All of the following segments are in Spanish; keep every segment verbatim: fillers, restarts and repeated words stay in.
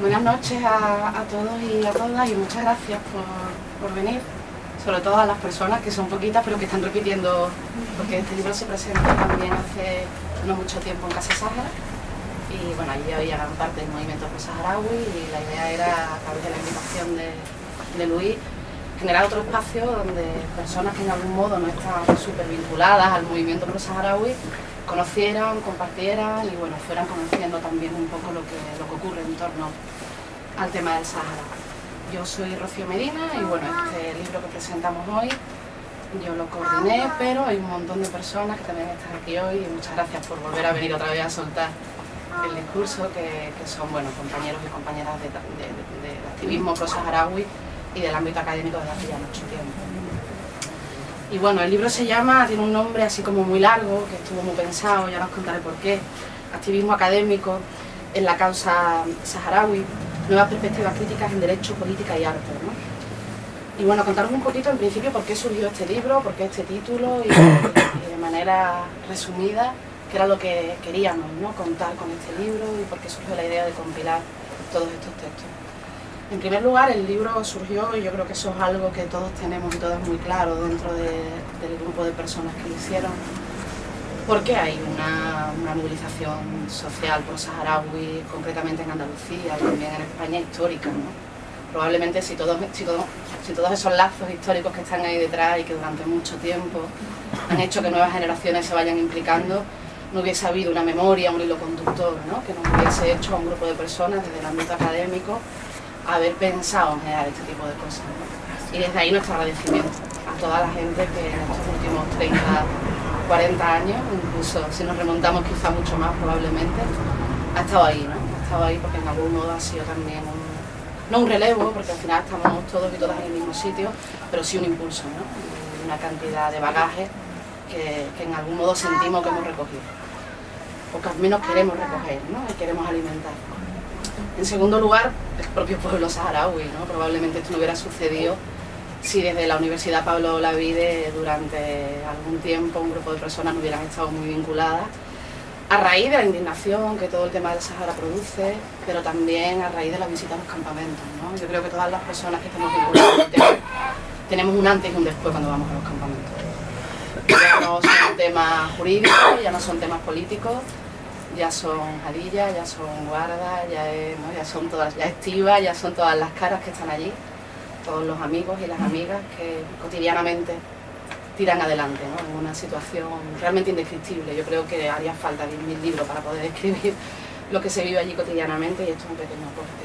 Buenas noches a, a todos y a todas y muchas gracias por, por venir, sobre todo a las personas que son poquitas pero que están repitiendo, porque este libro se presenta también hace no mucho tiempo en Casa Sáhara y bueno, allí había gran parte del movimiento pro-saharaui y la idea era, a través de la invitación de, de Luis, generar otro espacio donde personas que en algún modo no estaban súper vinculadas al movimiento pro-saharaui conocieran, compartieran y bueno, fueran conociendo también un poco lo que, lo que ocurre en torno al tema del Sáhara. Yo soy Rocío Medina y bueno, este libro que presentamos hoy yo lo coordiné, pero hay un montón de personas que también están aquí hoy y muchas gracias por volver a venir otra vez a soltar el discurso, que, que son bueno, compañeros y compañeras de, de, de, de activismo pro-saharaui y del ámbito académico desde hace ya mucho tiempo. Y bueno, el libro se llama, tiene un nombre así como muy largo, que estuvo muy pensado, ya os contaré por qué. Activismo académico en la causa saharaui, nuevas perspectivas críticas en derecho, política y arte, ¿no? Y bueno, contaros un poquito en principio por qué surgió este libro, por qué este título y, y de manera resumida qué era lo que queríamos, ¿no?, contar con este libro y por qué surgió la idea de compilar todos estos textos. En primer lugar, el libro surgió, y yo creo que eso es algo que todos tenemos y todas muy claro dentro de, del grupo de personas que lo hicieron, porque hay una, una movilización social por saharaui, concretamente en Andalucía y también en España histórica, ¿no? Probablemente si todos, si, todos, si todos esos lazos históricos que están ahí detrás y que durante mucho tiempo han hecho que nuevas generaciones se vayan implicando, no hubiese habido una memoria, un hilo conductor, ¿no?, que nos hubiese hecho a un grupo de personas desde el ámbito académico haber pensado en generar este tipo de cosas, ¿no? Y desde ahí nuestro agradecimiento a toda la gente que en estos últimos treinta, cuarenta años, incluso si nos remontamos quizá mucho más probablemente, ha estado ahí, ¿no? Ha estado ahí porque en algún modo ha sido también un, no un relevo, porque al final estamos todos y todas en el mismo sitio, pero sí un impulso, ¿no? Una cantidad de bagaje que, que en algún modo sentimos que hemos recogido, o que al menos queremos recoger, ¿no?, y queremos alimentar. En segundo lugar, el propio pueblo saharaui, ¿no? Probablemente esto no hubiera sucedido si desde la Universidad Pablo Olavide durante algún tiempo un grupo de personas no hubieran estado muy vinculadas, a raíz de la indignación que todo el tema del Sahara produce, pero también a raíz de la visita a los campamentos, ¿no? Yo creo que todas las personas que estamos vinculadas al tema tenemos un antes y un después cuando vamos a los campamentos. Ya no son temas jurídicos, ya no son temas políticos, ya son Jadilla, ya son Guarda, ya, es, ¿no?, ya son todas, ya es Tiva, ya son todas las caras que están allí, todos los amigos y las amigas que cotidianamente tiran adelante, ¿no?, en una situación realmente indescriptible. Yo creo que haría falta diez mil libros para poder describir lo que se vive allí cotidianamente y esto es un pequeño aporte.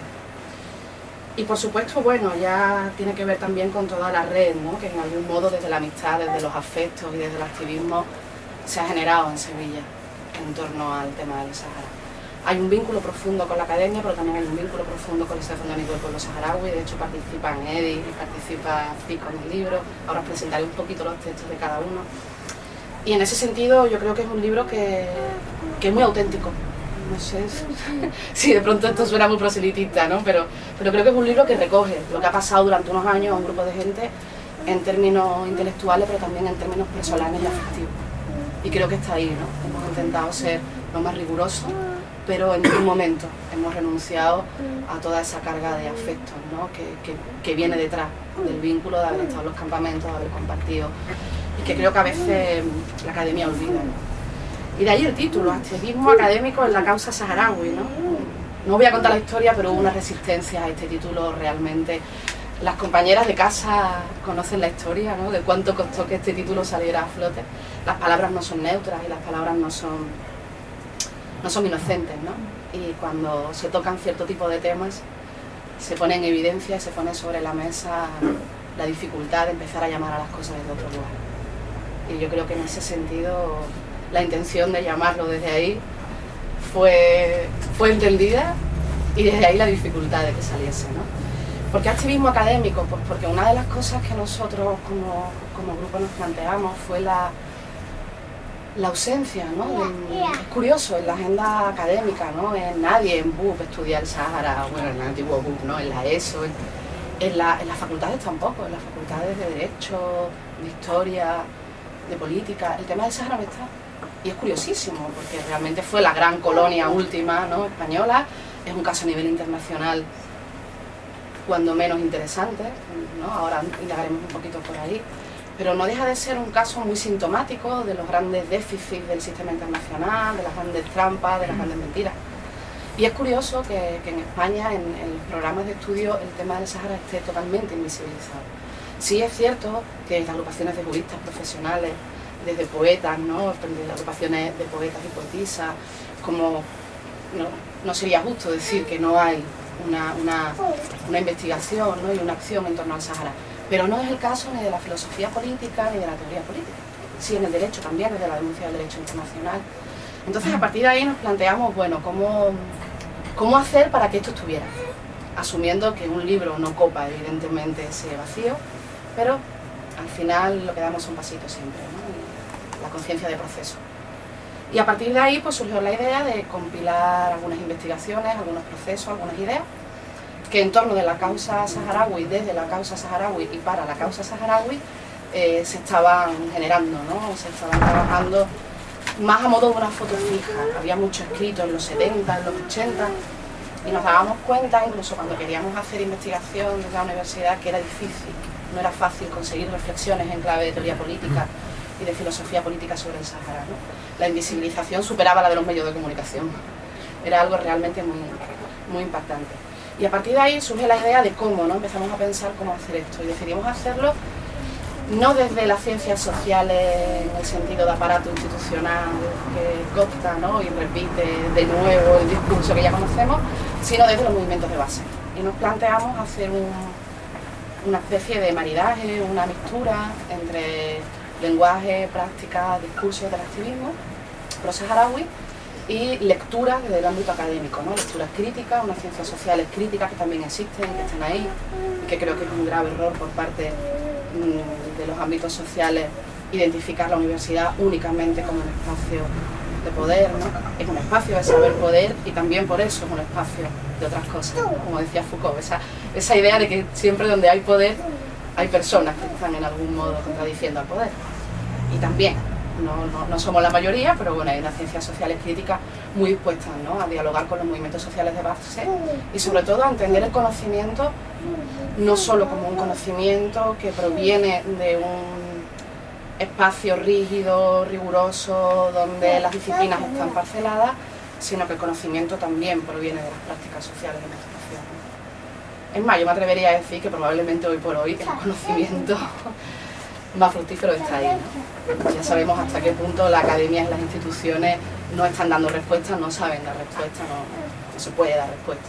Y por supuesto, bueno, ya tiene que ver también con toda la red, ¿no?, que en algún modo desde la amistad, desde los afectos y desde el activismo se ha generado en Sevilla en torno al tema del Sahara. Hay un vínculo profundo con la academia, pero también hay un vínculo profundo con el Asociación de Amigos del Pueblo Saharaui. De hecho, participan Edith y participa Fico en el libro. Ahora os presentaré un poquito los textos de cada uno. Y en ese sentido, yo creo que es un libro que, que es muy auténtico. No sé si de pronto esto suena muy proselitista, ¿no? Pero, pero creo que es un libro que recoge lo que ha pasado durante unos años a un grupo de gente en términos intelectuales, pero también en términos personales y afectivos. Y creo que está ahí, ¿no? Hemos intentado ser lo más rigurosos, pero en ningún momento hemos renunciado a toda esa carga de afectos, ¿no?, que, que, que viene detrás del vínculo de haber estado en los campamentos, de haber compartido, y que creo que a veces la academia olvida, ¿no? Y de ahí el título, Activismo académico en la causa saharaui, ¿no? No voy a contar la historia, pero hubo una resistencia a este título realmente. Las compañeras de casa conocen la historia, ¿no?, de cuánto costó que este título saliera a flote. Las palabras no son neutras y las palabras no son, no son inocentes, ¿no? Y cuando se tocan cierto tipo de temas, se pone en evidencia y se pone sobre la mesa la dificultad de empezar a llamar a las cosas desde otro lugar. Y yo creo que en ese sentido la intención de llamarlo desde ahí fue, fue entendida y desde ahí la dificultad de que saliese, ¿no? ¿Por qué activismo académico? Pues porque una de las cosas que nosotros como, como grupo nos planteamos fue la, la ausencia, ¿no? En, es curioso, en la agenda académica, ¿no? En nadie en B U P estudia el Sahara, bueno, en el antiguo B U P, ¿no?, en la ESO, en, en, la, en las facultades tampoco, en las facultades de Derecho, de Historia, de Política, el tema del Sahara no está. Y es curiosísimo, porque realmente fue la gran colonia última, ¿no?, española, es un caso a nivel internacional cuando menos interesante, ¿no? Ahora indagaremos un poquito por ahí, pero no deja de ser un caso muy sintomático de los grandes déficits del sistema internacional, de las grandes trampas, de las grandes mentiras. Y es curioso que, que en España, en, en los programas de estudio, el tema del Sáhara esté totalmente invisibilizado. Sí es cierto que las agrupaciones de juristas profesionales, desde poetas, ¿no? Desde agrupaciones de poetas y poetisas, como no, no sería justo decir que no hay una, una, una investigación, ¿no? Y una acción en torno al Sáhara. Pero no es el caso ni de la filosofía política ni de la teoría política. Sí, en el derecho también, desde la denuncia del derecho internacional. Entonces, a partir de ahí nos planteamos, bueno, cómo, cómo hacer para que esto estuviera. Asumiendo que un libro no copa, evidentemente, ese vacío, pero al final lo que damos son pasitos siempre, ¿no? Y la conciencia de proceso. Y a partir de ahí pues surgió la idea de compilar algunas investigaciones, algunos procesos, algunas ideas, que en torno de la causa saharaui, desde la causa saharaui y para la causa saharaui, eh, se estaban generando, ¿no? Se estaban trabajando más a modo de una foto fija. Había mucho escrito en los setenta, en los ochenta, y nos dábamos cuenta, incluso cuando queríamos hacer investigación desde la universidad, que era difícil, no era fácil conseguir reflexiones en clave de teoría política y de filosofía política sobre el Sáhara, ¿no? La invisibilización superaba la de los medios de comunicación. Era algo realmente muy, muy impactante. Y a partir de ahí surge la idea de cómo, ¿no? Empezamos a pensar cómo hacer esto, y decidimos hacerlo no desde las ciencias sociales en el sentido de aparato institucional que copta, ¿no? Y repite de nuevo el discurso que ya conocemos, sino desde los movimientos de base. Y nos planteamos hacer un, una especie de maridaje, una mistura entre lenguaje, práctica, discursos del activismo pro-saharaui y lecturas desde el ámbito académico, ¿no? Lecturas críticas, unas ciencias sociales críticas que también existen, que están ahí, y que creo que es un grave error por parte mmm, de los ámbitos sociales identificar la universidad únicamente como un espacio de poder, ¿no? Es un espacio de saber poder y también por eso es un espacio de otras cosas, ¿no? Como decía Foucault, esa, esa idea de que siempre donde hay poder hay personas que están en algún modo contradiciendo al poder. Y también, no, no, no somos la mayoría, pero bueno, hay unas ciencias sociales críticas muy dispuestas, ¿no? A dialogar con los movimientos sociales de base y sobre todo a entender el conocimiento no solo como un conocimiento que proviene de un espacio rígido, riguroso, donde las disciplinas están parceladas, sino que el conocimiento también proviene de las prácticas sociales de nuestra sociedad. Es más, yo me atrevería a decir que probablemente hoy por hoy el conocimiento más fructífero está ahí, ¿no? Ya sabemos hasta qué punto la academia y las instituciones no están dando respuestas, no saben dar respuestas, no, no se puede dar respuesta,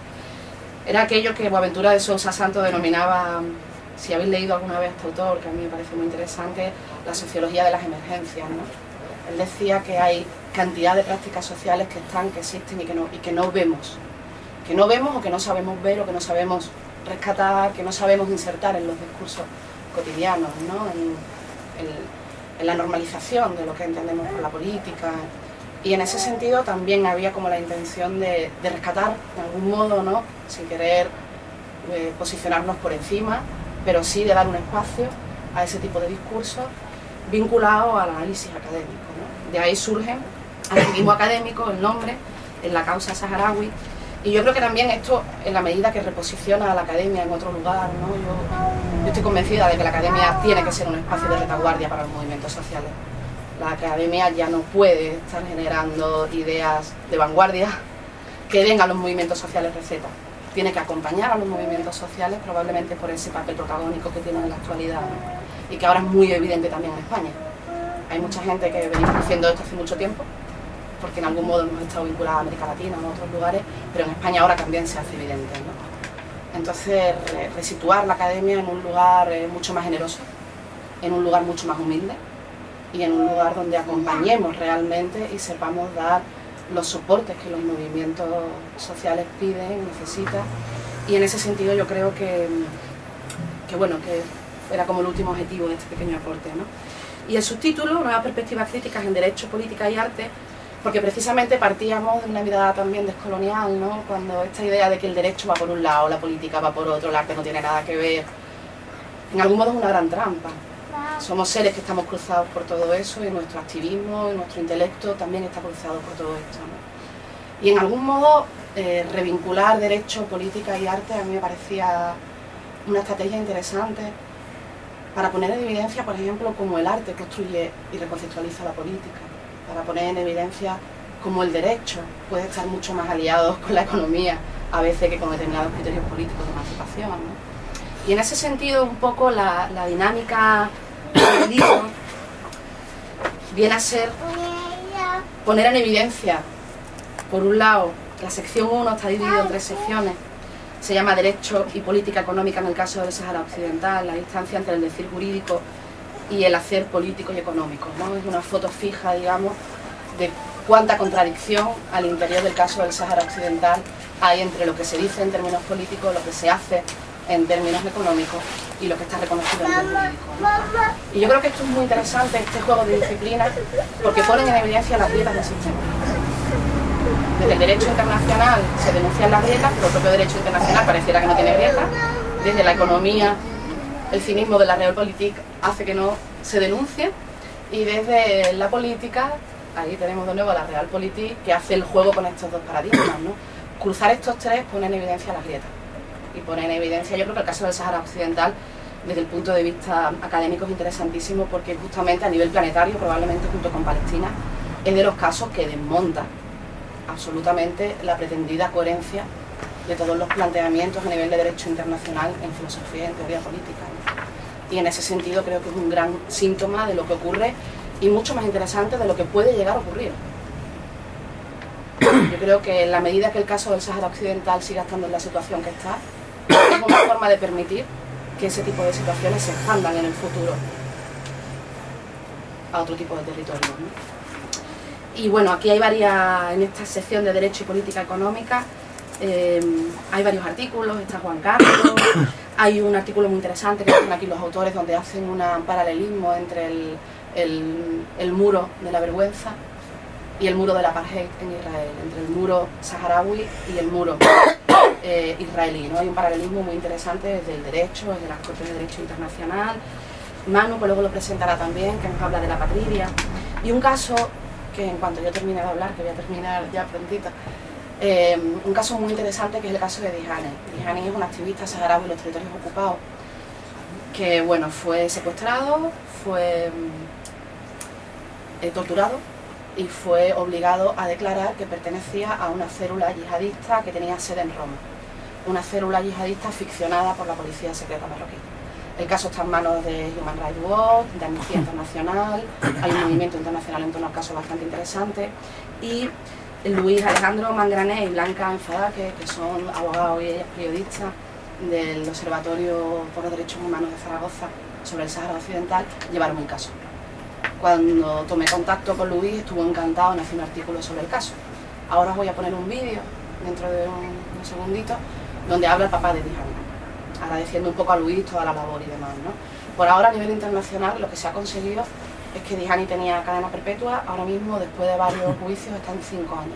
¿no? Era aquello que Boaventura de Sousa Santos denominaba, si habéis leído alguna vez a este autor, que a mí me parece muy interesante, la sociología de las emergencias, ¿no? Él decía que hay cantidad de prácticas sociales que están, que existen y que no, y que no vemos. que no vemos o que no sabemos ver o que no sabemos rescatar, que no sabemos insertar en los discursos cotidianos, ¿no? en, en, en la normalización de lo que entendemos por la política. Y en ese sentido también había como la intención de, de rescatar, de algún modo, ¿no? Sin querer eh, posicionarnos por encima, pero sí de dar un espacio a ese tipo de discursos vinculados al análisis académico, ¿no? De ahí surge el activismo académico, el nombre, en la causa saharaui. Y yo creo que también esto, en la medida que reposiciona a la academia en otro lugar, ¿no? yo, yo estoy convencida de que la academia tiene que ser un espacio de retaguardia para los movimientos sociales. La academia ya no puede estar generando ideas de vanguardia que den a los movimientos sociales recetas. Tiene que acompañar a los movimientos sociales, probablemente por ese papel protagónico que tienen en la actualidad, ¿no? Y que ahora es muy evidente también en España. Hay mucha gente que venimos haciendo esto hace mucho tiempo, porque en algún modo hemos estado vinculados a América Latina o a otros lugares, pero en España ahora también se hace evidente, ¿no? Entonces, resituar la academia en un lugar eh, mucho más generoso, en un lugar mucho más humilde y en un lugar donde acompañemos realmente y sepamos dar los soportes que los movimientos sociales piden, necesitan, y en ese sentido yo creo que, que bueno, que era como el último objetivo de este pequeño aporte, ¿no? Y el subtítulo, Nuevas perspectivas críticas en Derecho, Política y Arte, porque precisamente partíamos de una mirada también descolonial, ¿no? Cuando esta idea de que el derecho va por un lado, la política va por otro, el arte no tiene nada que ver, en algún modo es una gran trampa. Somos seres que estamos cruzados por todo eso y nuestro activismo y nuestro intelecto también está cruzado por todo esto, ¿no? Y en algún modo eh, revincular derecho, política y arte a mí me parecía una estrategia interesante para poner en evidencia, por ejemplo, cómo el arte construye y reconceptualiza la política, para poner en evidencia cómo el derecho puede estar mucho más aliado con la economía a veces que con determinados criterios políticos de emancipación, ¿no? Y en ese sentido un poco la, la dinámica del libro viene a ser poner en evidencia, por un lado, la sección uno está dividida en tres secciones, se llama Derecho y Política Económica en el caso del Sáhara Occidental, la distancia entre el decir jurídico y el hacer político y económico, ¿no? Es una foto fija, digamos, de cuánta contradicción al interior del caso del Sáhara Occidental hay entre lo que se dice en términos políticos, lo que se hace en términos económicos y lo que está reconocido en términos jurídicos, ¿no? Y yo creo que esto es muy interesante, este juego de disciplinas, porque ponen en evidencia las grietas del sistema. Desde el derecho internacional se denuncian las grietas, pero el propio derecho internacional pareciera que no tiene grietas. Desde la economía, el cinismo de la realpolitik hace que no se denuncie. Y desde la política, ahí tenemos de nuevo a la realpolitik, que hace el juego con estos dos paradigmas, ¿no? Cruzar estos tres pone en evidencia las grietas. Y pone en evidencia, yo creo que el caso del Sáhara Occidental, desde el punto de vista académico, es interesantísimo porque justamente a nivel planetario, probablemente junto con Palestina, es de los casos que desmonta absolutamente la pretendida coherencia de todos los planteamientos a nivel de derecho internacional en filosofía y en teoría política, ¿no? Y en ese sentido creo que es un gran síntoma de lo que ocurre y mucho más interesante de lo que puede llegar a ocurrir. Yo creo que en la medida que el caso del Sáhara Occidental siga estando en la situación que está, es una forma de permitir que ese tipo de situaciones se expandan en el futuro a otro tipo de territorios, ¿no? Y bueno, aquí hay varias, en esta sección de Derecho y Política Económica, eh, hay varios artículos, está Juan Carlos, hay un artículo muy interesante que hacen aquí los autores donde hacen un paralelismo entre el, el, el muro de la vergüenza y el muro del apartheid en Israel, entre el muro saharaui y el muro eh, israelí, ¿no? Hay un paralelismo muy interesante desde el derecho, desde las Cortes de Derecho Internacional. Manu, que luego lo presentará también, que nos habla de la patria, y un caso que en cuanto yo termine de hablar, que voy a terminar ya prontito, eh, un caso muy interesante que es el caso de Dihani. Dihani es un activista saharaui en los territorios ocupados que, bueno, fue secuestrado, fue eh, torturado y fue obligado a declarar que pertenecía a una célula yihadista que tenía sede en Roma, una célula yihadista ficcionada por la policía secreta marroquí. El caso está en manos de Human Rights Watch, de Amnistía Internacional, hay un movimiento internacional en torno al caso bastante interesante, y Luis Alejandro Mangrané y Blanca Enfadaque, que son abogados y ellas periodistas del Observatorio por los Derechos Humanos de Zaragoza sobre el Sáhara Occidental, llevaron un caso. Cuando tomé contacto con Luis estuvo encantado en hacer un artículo sobre el caso. Ahora os voy a poner un vídeo, dentro de un, un segundito, donde habla el papá de Dihani, agradeciendo un poco a Luis toda la labor y demás, ¿no? Por ahora a nivel internacional lo que se ha conseguido es que Dihani tenía cadena perpetua, ahora mismo después de varios juicios está en cinco años.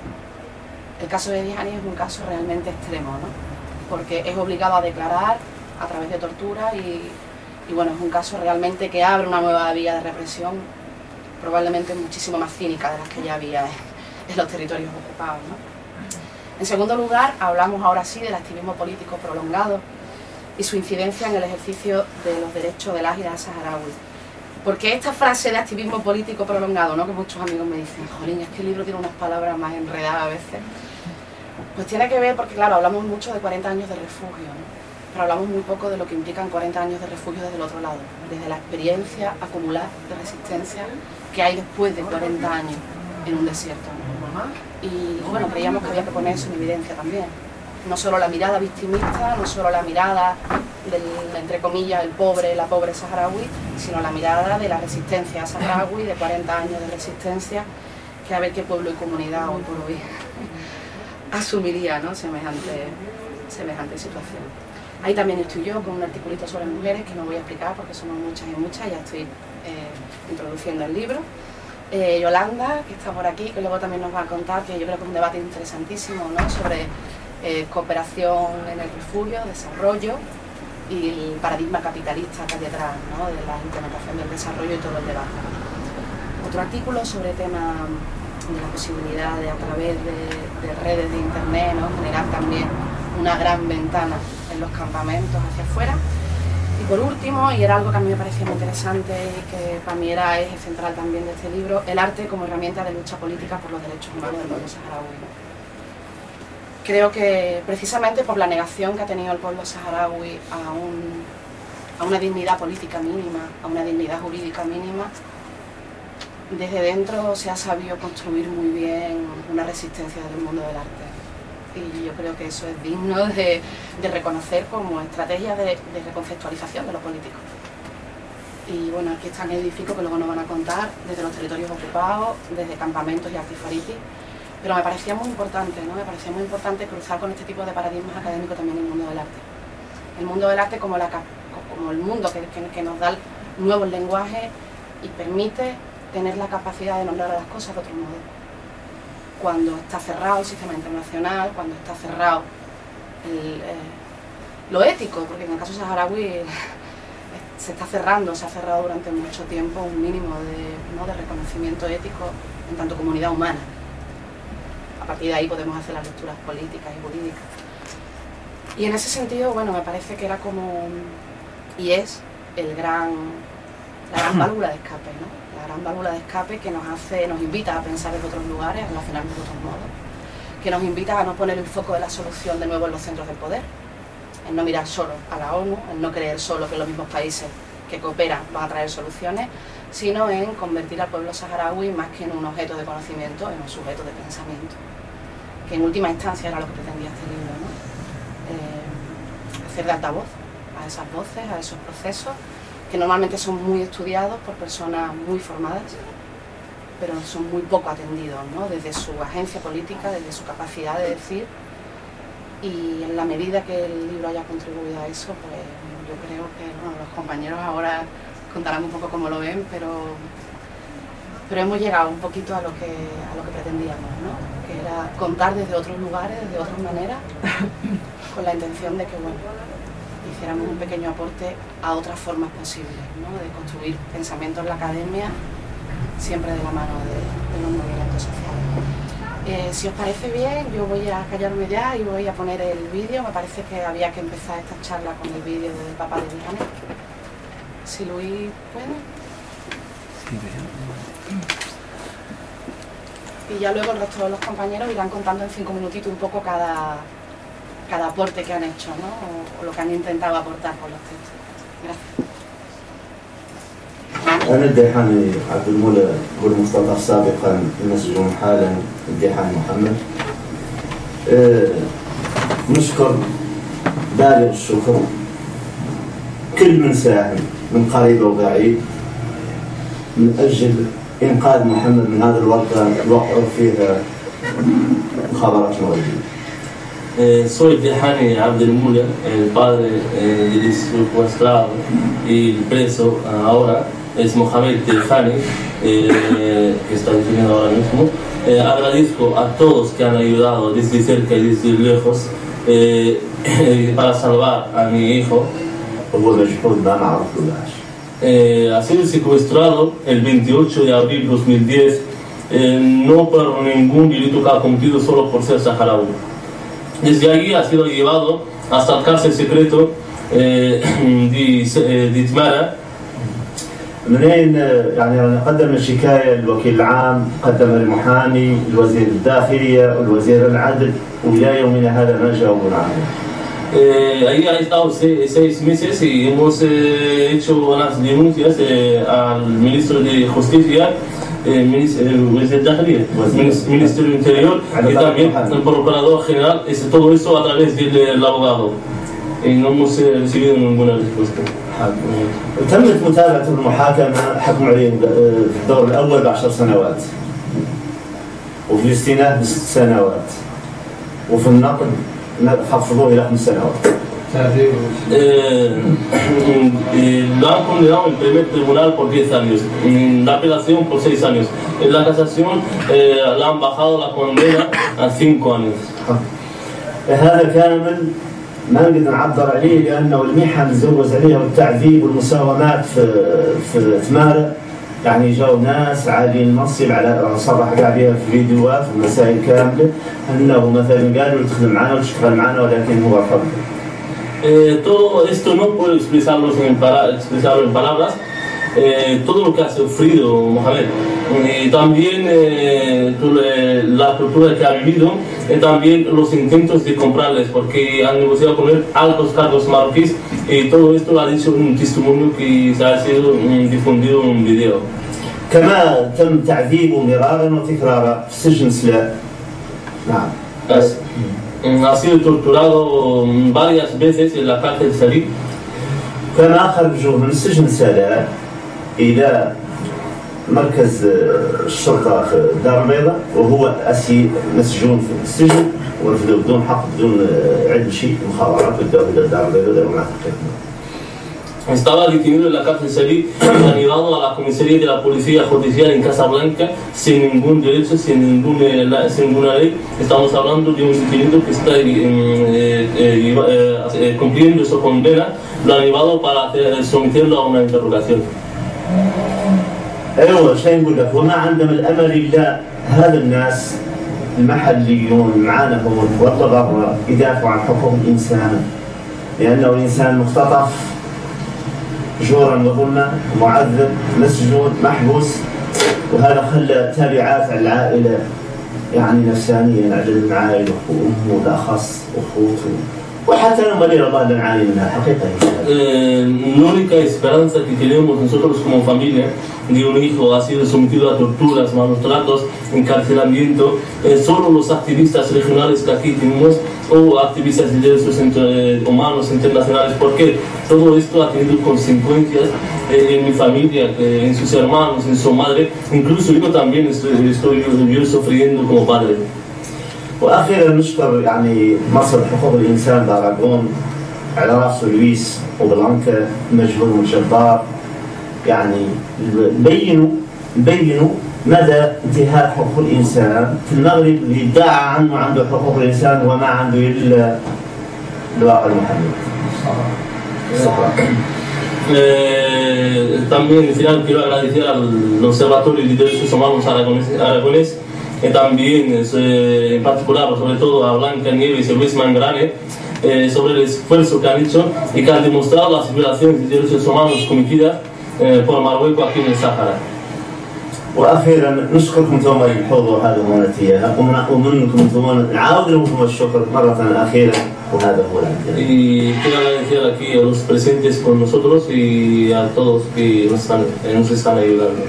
El caso de Dihani es un caso realmente extremo, ¿no? Porque es obligado a declarar a través de tortura y, y bueno, es un caso realmente que abre una nueva vía de represión, probablemente muchísimo más cínica de las que ya había en los territorios ocupados, ¿no? En segundo lugar, hablamos ahora sí del activismo político prolongado y su incidencia en el ejercicio de los derechos de las y las saharauis. Porque esta frase de activismo político prolongado, ¿no?, que muchos amigos me dicen, jolín, es que el libro tiene unas palabras más enredadas a veces, pues tiene que ver porque, claro, hablamos mucho de cuarenta años de refugio, ¿no?, pero hablamos muy poco de lo que implican cuarenta años de refugio desde el otro lado, desde la experiencia acumulada de resistencia que hay después de cuarenta años en un desierto, ¿no? Y bueno, creíamos que había que poner eso en evidencia también. No solo la mirada victimista, no solo la mirada del, entre comillas, el pobre, la pobre saharaui, sino la mirada de la resistencia saharaui, de cuarenta años de resistencia, que a ver qué pueblo y comunidad hoy por hoy asumiría, ¿no?, semejante, semejante situación. Ahí también estoy yo con un articulito sobre mujeres que no voy a explicar porque somos muchas y muchas, ya estoy eh, introduciendo el libro. Eh, Yolanda, que está por aquí, que luego también nos va a contar, que yo creo que es un debate interesantísimo, ¿no?, sobre eh, cooperación en el refugio, desarrollo y el paradigma capitalista que hay detrás, ¿no?, de la implementación del desarrollo y todo el debate. Otro artículo sobre tema de la posibilidad de a través de, de redes de internet, ¿no?, generar también una gran ventana en los campamentos hacia afuera. Y por último, y era algo que a mí me parecía muy interesante y que para mí era eje central también de este libro, el arte como herramienta de lucha política por los derechos humanos del pueblo saharaui. Creo que precisamente por la negación que ha tenido el pueblo saharaui a, un, a una dignidad política mínima, a una dignidad jurídica mínima, desde dentro se ha sabido construir muy bien una resistencia del mundo del arte. Y yo creo que eso es digno de, de reconocer como estrategia de, de reconceptualización de lo político. Y bueno, aquí están edificios que luego nos van a contar, desde los territorios ocupados, desde campamentos y artifaritis, pero me parecía muy importante, ¿no? Me parecía muy importante cruzar con este tipo de paradigmas académicos también en el mundo del arte. El mundo del arte como, la, como el mundo que, que, que nos da nuevos lenguajes y permite tener la capacidad de nombrar a las cosas de otro modo. Cuando está cerrado el sistema internacional, cuando está cerrado el, eh, lo ético, porque en el caso saharaui se está cerrando, se ha cerrado durante mucho tiempo un mínimo de, ¿no?, de reconocimiento ético en tanto comunidad humana. A partir de ahí podemos hacer las lecturas políticas y jurídicas. Y en ese sentido, bueno, me parece que era como, y es, el gran, la gran válvula de escape, ¿no? La gran válvula de escape que nos hace, nos invita a pensar desde otros lugares, a relacionarnos de otros modos, que nos invita a no poner el foco de la solución de nuevo en los centros del poder, en no mirar solo a la ONU, en no creer solo que los mismos países que cooperan van a traer soluciones, sino en convertir al pueblo saharaui más que en un objeto de conocimiento, en un sujeto de pensamiento, que en última instancia era lo que pretendía este libro, ¿no? Eh, hacer de altavoz a esas voces, a esos procesos, que normalmente son muy estudiados por personas muy formadas, pero son muy poco atendidos, ¿no?, desde su agencia política, desde su capacidad de decir, y en la medida que el libro haya contribuido a eso, pues yo creo que, bueno, los compañeros ahora contarán un poco cómo lo ven, pero, pero hemos llegado un poquito a lo que, a lo que pretendíamos, ¿no?, que era contar desde otros lugares, desde otras maneras, con la intención de que, bueno, hiciéramos un pequeño aporte a otras formas posibles, ¿no?, de construir pensamiento en la academia, siempre de la mano de, de los movimientos sociales. Eh, si os parece bien, yo voy a callarme ya y voy a poner el vídeo. Me parece que había que empezar esta charla con el vídeo del Papa de Dijané. Si Luis puede. Y ya luego el resto de los compañeros irán contando en cinco minutitos un poco cada... cada aporte que han hecho, ¿no?, o, o lo que han intentado aportar con los textos. Gracias. أنا الديحاني عبد المولى والمستضاف سابقا المسجون حالا الديحاني محمد. أه نشكر بالغ الشكر كل من ساهم من قريب وبعيد من أجل إنقاذ محمد من هذا الورطة الوقع فيها مخابرات مغربية. Eh, soy Dejani Abdelmoula, el padre eh, del secuestrado y el preso ahora es Mohamed Dejani, eh, que está definiendo ahora mismo. Eh, agradezco a todos que han ayudado desde cerca y desde lejos eh, para salvar a mi hijo. Eh, ha sido secuestrado el veintiocho de abril de dos mil diez, eh, no por ningún delito que ha cometido, solo por ser saharaui. Desde allí ha sido llevado hasta el cárcel secreto eh, de, de Tmara. منين يعني قدم الشكاية الوكيل العام، قدم المحامي، الوزير الداخلية والوزير العدل، وإلى يومنا هذا ما جاوبنا عنه. Eh, ahí ha estado seis, seis meses y hemos eh, hecho unas denuncias eh, al ministro de Justicia, eh, Ministerio del Interior y también el Procurador General, es, todo eso a través del, del abogado. Y no hemos eh, recibido ninguna respuesta. تمت متابعة المحاكمة، حكم عليه في الدور الأول بعشر سنوات، وفي الاستئناف بست سنوات، وفي النقد خفضوه إلى خمس سنوات. Eh, lo han condenado en el primer tribunal por diez años, en la apelación por seis años, en la casación eh, le han bajado la condena a cinco años. هذا كامل ما نقدر نعبر عليه لأنه المحن اللي تزوج عليها والتعذيب والمساومات في في تمارة يعني جو ناس عالي المنصب على صرح كاع بها في فيديوهات ومسائل كامله انه مثلا قالوا تدخل معنا وتشتغل معنا ولكن هو رفض. Eh, todo esto no puedo expresarlo en, para, expresarlo en palabras, eh, todo lo que ha sufrido Mohamed, y también eh, la tortura que ha vivido, y también los intentos de comprarles, porque han negociado con él altos cargos marroquíes, y todo esto lo ha dicho en un testimonio que se ha sido difundido en un video. كما تم تعذيبه مرارا وتكرارا في سجن سلا. نعم. Ha sido torturado varias veces en la cárcel Salí. كما خرجوه من سجن سلا إلى مركز الشرطة في الدار البيضاء وهو أسير مسجون في السجن وبدون حق بدون علم شيء مخابرات بدأوا إلى الدار البيضاء داروا معه تحقيق. Estaba detenido en la cárcel Salí y llevado a la comisaría de la policía judicial en Casablanca sin ningún derecho, sin, ningún, sin ninguna ley. Estamos hablando de un detenido que está eh, eh, eh, cumpliendo su condena. Lo han llevado para hacer, someterlo a una interrogación. ايوه شيء نقول لك وما عندهم الامل الا هذا الناس المحليون معانا هون والله برا يدافعوا عن حقوق الانسان لانه الانسان مختطف جورا وظلما معذب مسجون محبوس وهذا خلى تبعات على العائله يعني نفسانيا على العائله وامه بالاخص واخوته وحتى لو مريض الله لا نعاني منها حقيقه. La única esperanza que tenemos nosotros como familia de un hijo ha sido sometido a torturas, malos tratos, encarcelamiento, eh, solo los activistas regionales que aquí tenemos o activistas de derechos humanos internacionales, porque todo esto ha tenido consecuencias eh, en mi familia, eh, en sus hermanos, en su madre, incluso yo también estoy, estoy yo sufriendo como padre. واخيرا نشكر يعني مصر حقوق الانسان باراغون على راسه لويس وبلانكا مجهودهم الجبار يعني بينوا بينوا مدى انتهاك حقوق الانسان في المغرب اللي ادعى عنه عنده حقوق الانسان وما عنده الا الواقع المحمد. Eh, también al final quiero agradecer al Observatorio de Derechos Humanos Aragonés, Aragonés y también eh, en particular, sobre todo a Blanca Nieves y Luis Mangrane, eh, sobre el esfuerzo que han hecho y que han demostrado las violaciones de derechos humanos cometidas eh, por Marruecos aquí en el Sáhara. واخيرا نشكركم انتم الحضور هذا مونتيا ومنكم انتم نعاود لكم الشكر مره اخيره وهذا هو العدل. Y quiero agradecer aquí a los presentes con nosotros y a todos que nos están, nos están ayudando.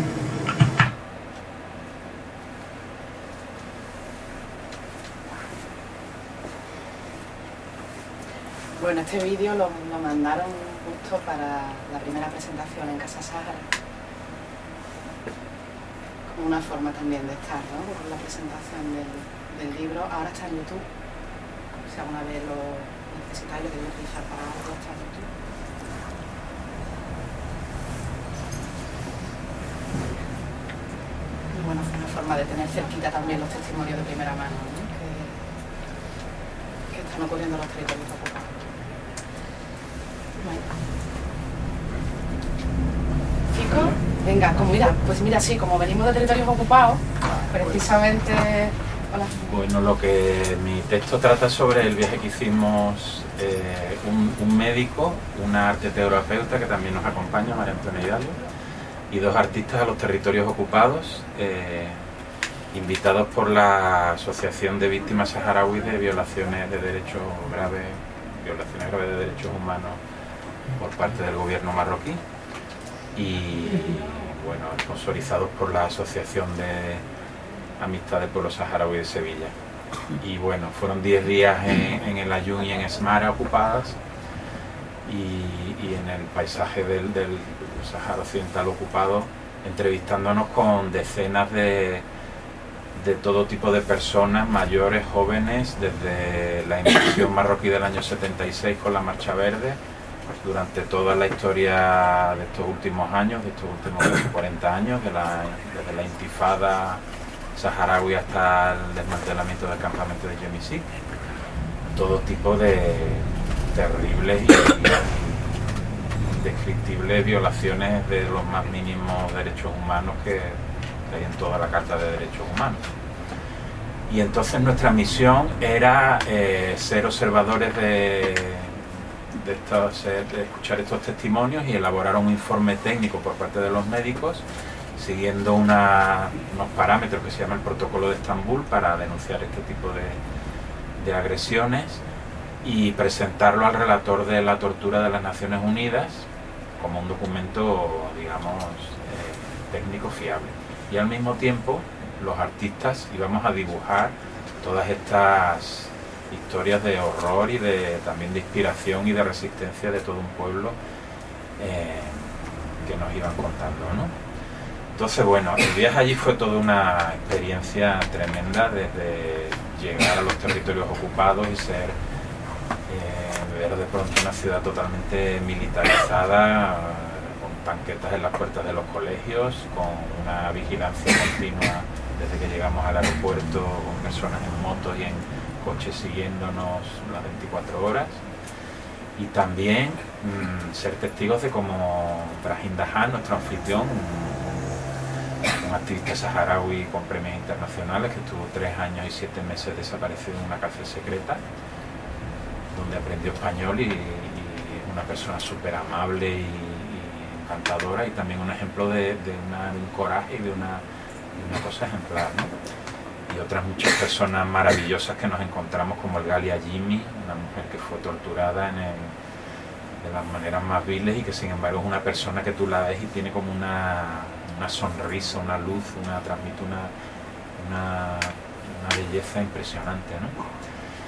Bueno, este vídeo lo, lo mandaron justo para la primera presentación en Casa Sáhara, como una forma también de estar, ¿no? Por la presentación del, del libro. Ahora está en YouTube, si alguna vez lo necesitáis, lo queréis utilizar para algo, está en YouTube. Y bueno, fue una forma de tener cerquita también los testimonios de primera mano, ¿no? que, que están ocurriendo en los territorios ocupados. Fico, venga, como mira, pues mira, sí, como venimos de territorios ocupados, precisamente... Hola. Bueno, lo que mi texto trata sobre el viaje que hicimos eh, un, un médico, una arteterapeuta que también nos acompaña, María Antonia Hidalgo, y dos artistas a los territorios ocupados, eh, invitados por la Asociación de Víctimas Saharauis de Violaciones de Derechos Graves, Violaciones Graves de Derechos Humanos por parte del gobierno marroquí y bueno, sponsorizados por la Asociación de Amistad del Pueblo Saharaui de Sevilla. Y bueno, fueron diez días en, en el Ayun y en Esmara ocupadas y, y en el paisaje del, del Sahara Occidental ocupado, entrevistándonos con decenas de, de todo tipo de personas, mayores, jóvenes, desde la invasión marroquí del año setenta y seis con la Marcha Verde, durante toda la historia de estos últimos años, de estos últimos cuarenta años, de la, desde la intifada saharaui hasta el desmantelamiento del campamento de Yemisí, todo tipo de terribles y, indescriptibles violaciones de los más mínimos derechos humanos que hay en toda la Carta de Derechos Humanos. Y entonces nuestra misión era eh, ser observadores de, de, estos, de escuchar estos testimonios y elaborar un informe técnico por parte de los médicos, siguiendo una, unos parámetros que se llama el Protocolo de Estambul para denunciar este tipo de, de agresiones y presentarlo al relator de la tortura de las Naciones Unidas como un documento, digamos, eh, técnico fiable. Y al mismo tiempo los artistas íbamos a dibujar todas estas historias de horror y de, también de inspiración y de resistencia de todo un pueblo eh, que nos iban contando, ¿no? Entonces, bueno, el viaje allí fue toda una experiencia tremenda, desde llegar a los territorios ocupados y ser, eh, ver de pronto una ciudad totalmente militarizada, con tanquetas en las puertas de los colegios, con una vigilancia continua desde que llegamos al aeropuerto, con personas en motos y en coches siguiéndonos las veinticuatro horas. Y también mmm, ser testigos de cómo Brahim Dahan, nuestro anfitrión, un, un activista saharaui con premios internacionales que estuvo tres años y siete meses desaparecido en una cárcel secreta, donde aprendió español y, y es una persona súper amable y, y encantadora, y también un ejemplo de, de, una, de un coraje y de una, de una cosa ejemplar, ¿no? Y otras muchas personas maravillosas que nos encontramos, como el Galia Jimmy, una mujer que fue torturada en el, de las maneras más viles y que sin embargo es una persona que tú la ves y tiene como una, una sonrisa, una luz, una, transmite una, una, una belleza impresionante, ¿no?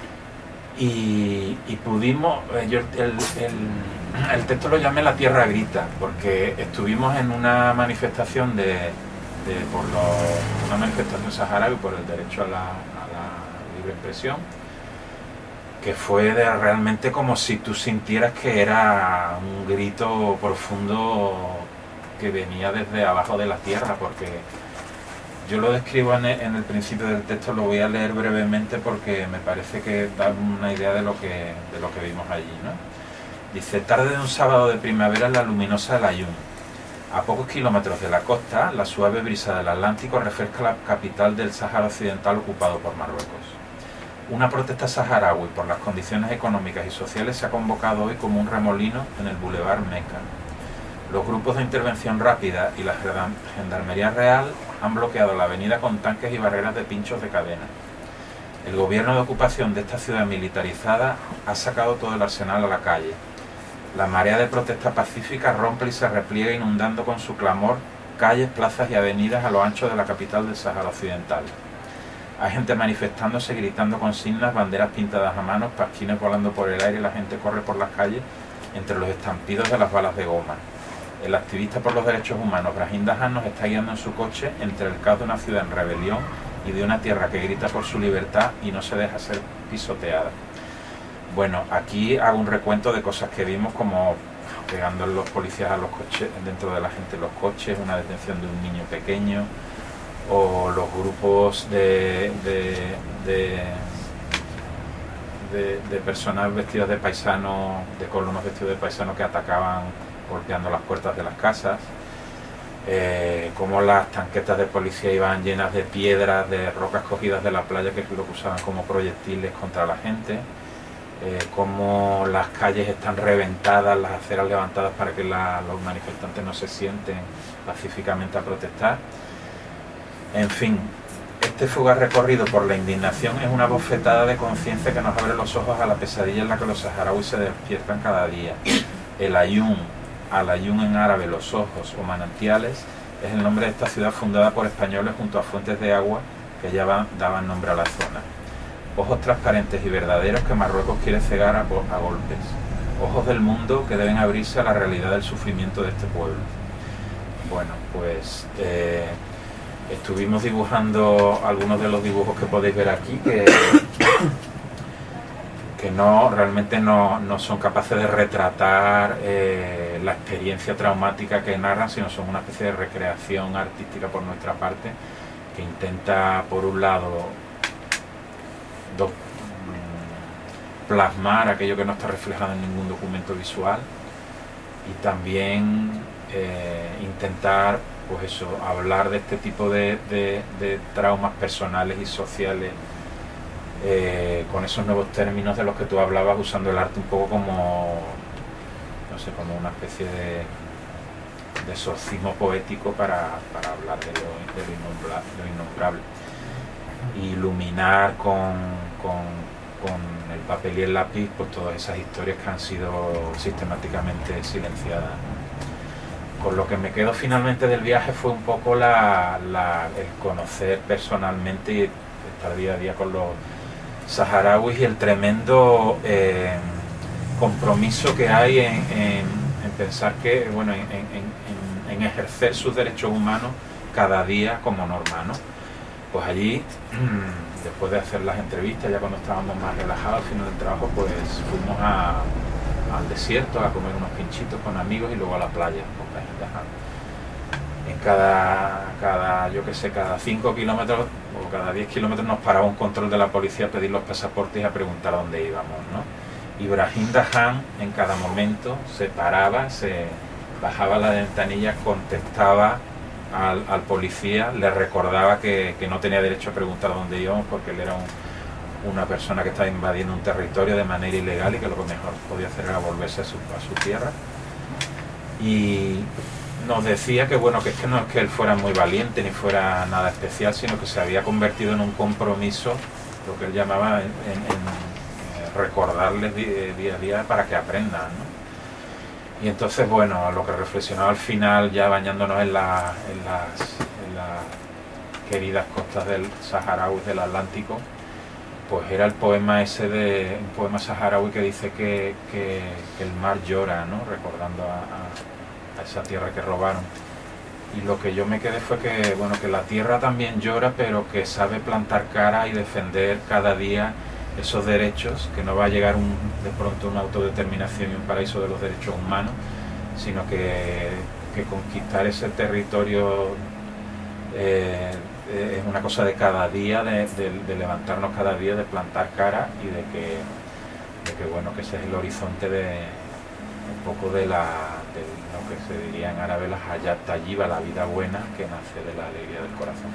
Y, y pudimos, yo el, el, el texto lo llamé La Tierra Grita, porque estuvimos en una manifestación de, de por lo, una manifestación saharaui por el derecho a la, a la libre expresión, que fue de realmente como si tú sintieras que era un grito profundo que venía desde abajo de la tierra, porque yo lo describo en el, en el principio del texto, lo voy a leer brevemente porque me parece que da una idea de lo que, de lo que vimos allí, ¿no? Dice: tarde de un sábado de primavera en la luminosa El Aaiún. A pocos kilómetros de la costa, la suave brisa del Atlántico refresca la capital del Sáhara Occidental ocupado por Marruecos. Una protesta saharaui por las condiciones económicas y sociales se ha convocado hoy como un remolino en el Boulevard Meca. Los grupos de intervención rápida y la Gendarmería Real han bloqueado la avenida con tanques y barreras de pinchos de cadena. El gobierno de ocupación de esta ciudad militarizada ha sacado todo el arsenal a la calle. La marea de protesta pacífica rompe y se repliega, inundando con su clamor calles, plazas y avenidas a lo ancho de la capital del Sáhara Occidental. Hay gente manifestándose, gritando consignas, banderas pintadas a mano, pasquines volando por el aire y la gente corre por las calles entre los estampidos de las balas de goma. El activista por los derechos humanos Brahim Dahan nos está guiando en su coche entre el caos de una ciudad en rebelión y de una tierra que grita por su libertad y no se deja ser pisoteada. Bueno, aquí hago un recuento de cosas que vimos, como pegando los policías a los coches, dentro de la gente en los coches, una detención de un niño pequeño, o los grupos de, de, de, de, de personas vestidas de paisano, de colonos vestidos de paisano que atacaban golpeando las puertas de las casas, eh, como las tanquetas de policía iban llenas de piedras, de rocas cogidas de la playa, que es lo que usaban como proyectiles contra la gente, eh, como las calles están reventadas, las aceras levantadas para que la, los manifestantes no se sienten pacíficamente a protestar. En fin, este fugaz recorrido por la indignación es una bofetada de conciencia que nos abre los ojos a la pesadilla en la que los saharauis se despiertan cada día. El Aaiún, Al Aaiún en árabe, los ojos o manantiales, es el nombre de esta ciudad fundada por españoles junto a fuentes de agua que ya van, daban nombre a la zona. Ojos transparentes y verdaderos que Marruecos quiere cegar a, a golpes. Ojos del mundo que deben abrirse a la realidad del sufrimiento de este pueblo. Bueno, pues eh, estuvimos dibujando algunos de los dibujos que podéis ver aquí, que, que no, realmente no, no son capaces de retratar eh, la experiencia traumática que narran, sino son una especie de recreación artística por nuestra parte, que intenta, por un lado, do, plasmar aquello que no está reflejado en ningún documento visual, y también eh, intentar, pues eso, hablar de este tipo de, de, de traumas personales y sociales eh, con esos nuevos términos de los que tú hablabas, usando el arte un poco como, no sé, como una especie de, de exorcismo poético para, para hablar de lo, de lo, innombrable, lo innombrable. Iluminar con, con, con el papel y el lápiz pues todas esas historias que han sido sistemáticamente silenciadas. Con lo que me quedo finalmente del viaje fue un poco la, la, el conocer personalmente y estar día a día con los saharauis y el tremendo eh, compromiso que hay en, en, en pensar que, bueno, en, en, en, en ejercer sus derechos humanos cada día como norma, ¿no? Pues allí, después de hacer las entrevistas, ya cuando estábamos más relajados al final del trabajo, pues fuimos a, al desierto a comer unos pinchitos con amigos y luego a la playa con Brahim. En cada, cada, yo que sé, cada cinco kilómetros o cada diez kilómetros nos paraba un control de la policía a pedir los pasaportes y a preguntar dónde íbamos, ¿no? Y Brahim Dahan en cada momento se paraba, se bajaba la ventanilla, contestaba Al, al policía, le recordaba que, que no tenía derecho a preguntar dónde íbamos porque él era un, una persona que estaba invadiendo un territorio de manera ilegal y que lo que mejor podía hacer era volverse a su, a su tierra. Y nos decía que bueno, que es que no es que él fuera muy valiente ni fuera nada especial, sino que se había convertido en un compromiso, lo que él llamaba en, en, en recordarles día, día a día para que aprendan, ¿no? Y entonces, bueno, a lo que reflexionaba al final, ya bañándonos en, la, en, las, en las queridas costas del Saharaui, del Atlántico, pues era el poema ese de un poema saharaui que dice que, que, que el mar llora, ¿no? Recordando a, a, a esa tierra que robaron. Y lo que yo me quedé fue que, bueno, que la tierra también llora, pero que sabe plantar cara y defender cada día esos derechos, que no va a llegar un, de pronto una autodeterminación y un paraíso de los derechos humanos, sino que, que conquistar ese territorio eh, es una cosa de cada día, de, de, de levantarnos cada día, de plantar cara y de que, de que bueno, que ese es el horizonte de un poco de, la, de lo que se diría en árabe la hayat tayyiba, la vida buena que nace de la alegría del corazón.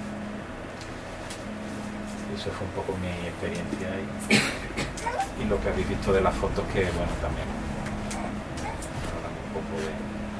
Eso fue un poco mi experiencia y, y lo que habéis visto de las fotos, que bueno, también hablan un poco de...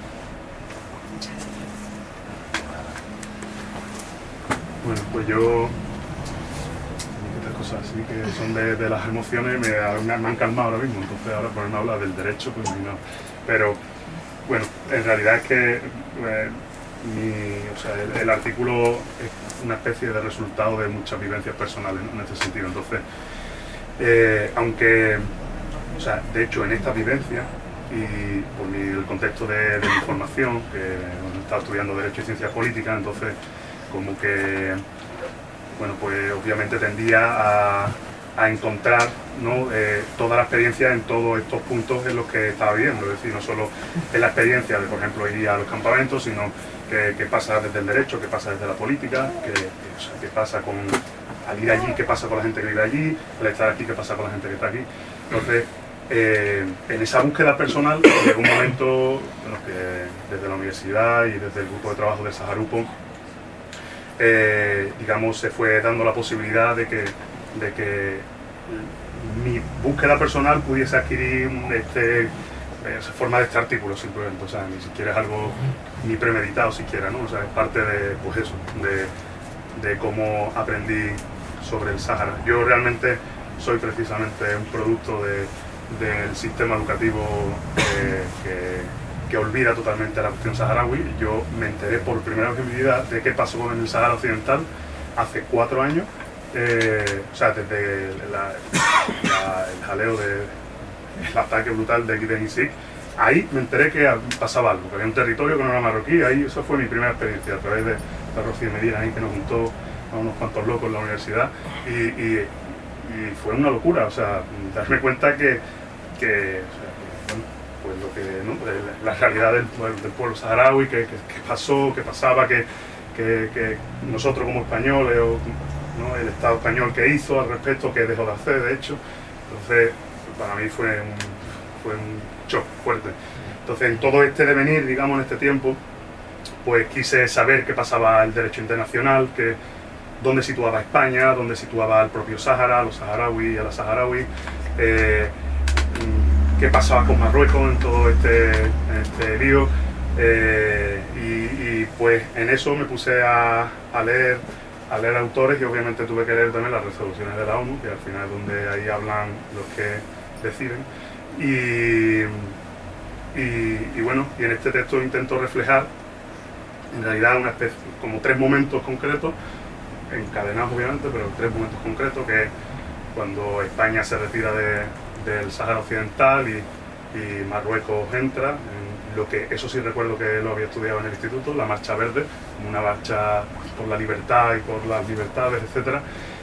Bueno, pues yo estas cosas así que son de, de las emociones me, me, me han calmado ahora mismo, entonces ahora ponerme a hablar del derecho, pues no, pero bueno, en realidad es que eh, mi, o sea, el, el artículo es una especie de resultado de muchas vivencias personales, ¿no? En este sentido. Entonces, eh, aunque, o sea, de hecho en esta vivencia y por mi, el contexto de, de mi formación, que bueno, estaba estudiando Derecho y Ciencias Políticas, entonces como que, bueno, pues obviamente tendía a, a encontrar, ¿no? eh, toda la experiencia en todos estos puntos en los que estaba viviendo, es decir, no solo en la experiencia de, por ejemplo, ir a los campamentos, sino que, que pasa desde el derecho, que pasa desde la política, que, que, o sea, que pasa con, al ir allí, qué pasa con la gente que vive allí, al estar aquí, qué pasa con la gente que está aquí. Entonces, eh, en esa búsqueda personal, llegó un momento, bueno, que desde la universidad y desde el grupo de trabajo de Saharupo, eh, digamos, se fue dando la posibilidad de que, de que mi búsqueda personal pudiese adquirir este, esa forma de este artículo, simplemente, o sea, ni siquiera es algo ni premeditado siquiera, ¿no? O sea, es parte de, pues eso, de, de cómo aprendí sobre el Sáhara. Yo realmente soy precisamente un producto de, del sistema educativo eh, que que olvida totalmente la cuestión saharaui. Yo me enteré por primera vez en mi vida de qué pasó con el Sahara Occidental hace cuatro años, eh, o sea, desde la, la, el jaleo del ataque brutal de Guiden y Sik. Ahí me enteré que pasaba algo, que había un territorio que no era marroquí. Ahí eso fue mi primera experiencia, a través de, de Rocío Medina, ahí que nos juntó a unos cuantos locos en la universidad, y, y, y fue una locura, o sea, darme cuenta que, que o sea, pues lo que, ¿no? la realidad del, del pueblo saharaui, que, que, que pasó, que pasaba, que, que, que nosotros como españoles, o, ¿no? el Estado español que hizo al respecto, que dejó de hacer, de hecho. Entonces, para mí fue, un, fue un shock fuerte. Entonces, en todo este devenir, digamos, en este tiempo, pues quise saber qué pasaba el derecho internacional, que, dónde situaba España, dónde situaba el propio Sáhara, a los saharauis y a la saharaui, eh, qué pasaba con Marruecos en todo este, en este lío. Eh, y, y pues en eso me puse a, a leer a leer autores y obviamente tuve que leer también las resoluciones de la ONU, que al final es donde ahí hablan los que deciden. Y, y, y bueno, y en este texto intento reflejar en realidad una especie, como tres momentos concretos, encadenados obviamente, pero tres momentos concretos, que es cuando España se retira de, del Sáhara Occidental y, y Marruecos entra, en lo que eso sí recuerdo que lo había estudiado en el instituto, la Marcha Verde, una marcha por la libertad y por las libertades, etcétera,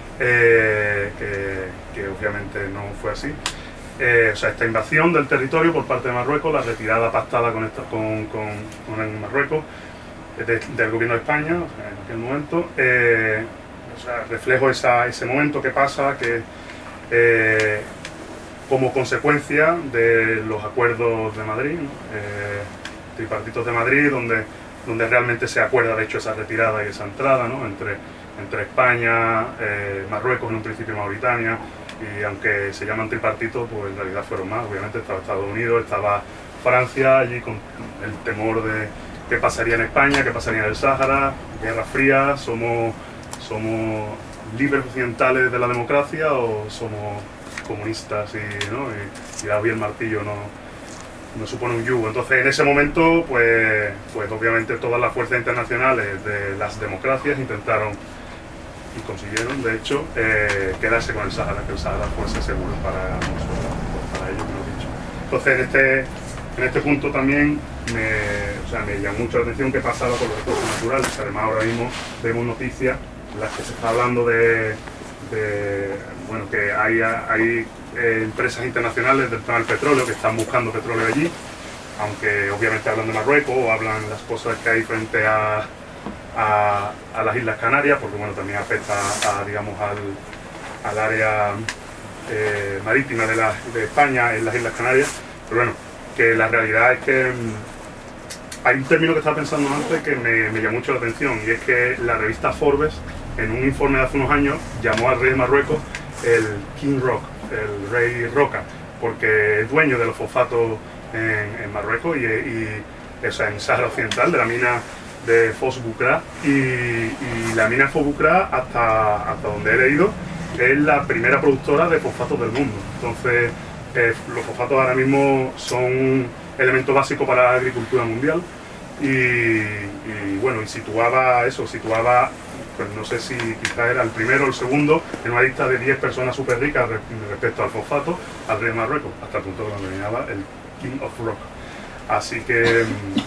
eh, que, que obviamente no fue así. Eh, o sea, esta invasión del territorio por parte de Marruecos, la retirada pactada con, esta, con, con, con Marruecos, de, del gobierno de España, o sea, en aquel momento, eh, o sea, reflejo esa, ese momento que pasa, que eh, como consecuencia de los acuerdos de Madrid, ¿no? eh, tripartitos de Madrid, donde, donde realmente se acuerda de hecho esa retirada y esa entrada, ¿no? entre, entre España, eh, Marruecos, en un principio Mauritania, y aunque se llaman tripartitos, pues en realidad fueron más. Obviamente estaba Estados Unidos, estaba Francia allí con el temor de qué pasaría en España, qué pasaría en el Sáhara, Guerra Fría, somos, somos libres occidentales de la democracia o somos comunistas y, ¿no? y, y la el martillo no, no supone un yugo. Entonces en ese momento pues, pues obviamente todas las fuerzas internacionales de las democracias intentaron y consiguieron de hecho eh, quedarse con el Sáhara, que el Sáhara fuese seguro para nosotros, para ellos, lo dicho. Entonces en este, en este punto también me, o sea, me llamó mucho la atención qué pasaba con los recursos naturales, que además ahora mismo vemos noticias en las que se está hablando de De, bueno, que hay, hay eh, empresas internacionales del tema del petróleo que están buscando petróleo allí, aunque obviamente hablan de Marruecos o hablan las cosas que hay frente a, a, a las Islas Canarias, porque bueno, también afecta a, digamos, al, al área eh, marítima de, la, de España en las Islas Canarias, pero bueno, que la realidad es que mmm, hay un término que estaba pensando antes que me, me llamó mucho la atención, y es que la revista Forbes, en un informe de hace unos años, llamó al rey de Marruecos el King Rock, el rey Roca, porque es dueño de los fosfatos en, en Marruecos y, y o sea, en Sáhara Occidental, de la mina de Fos Bukra, y, y la mina de Fos Bukra, hasta, hasta donde he leído, es la primera productora de fosfatos del mundo. Entonces, eh, los fosfatos ahora mismo son un elemento básico para la agricultura mundial y, y bueno, y situaba eso, situaba pues no sé si quizás era el primero o el segundo en una lista de diez personas súper ricas respecto al fosfato, al rey de Marruecos, hasta el punto que lo denominaba el King of Rock. Así que,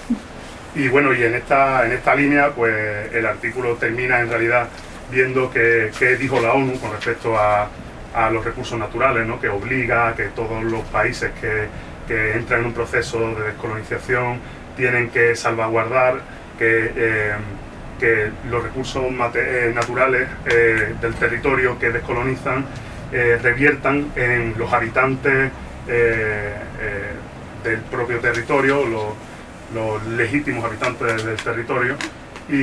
y bueno, y en esta, en esta línea, pues el artículo termina en realidad viendo que, que dijo la ONU con respecto a, a los recursos naturales, ¿no? Que obliga a que todos los países que, que entran en un proceso de descolonización tienen que salvaguardar que... Eh, que los recursos eh, naturales eh, del territorio que descolonizan eh, reviertan en los habitantes eh, eh, del propio territorio, los, los legítimos habitantes del territorio, y,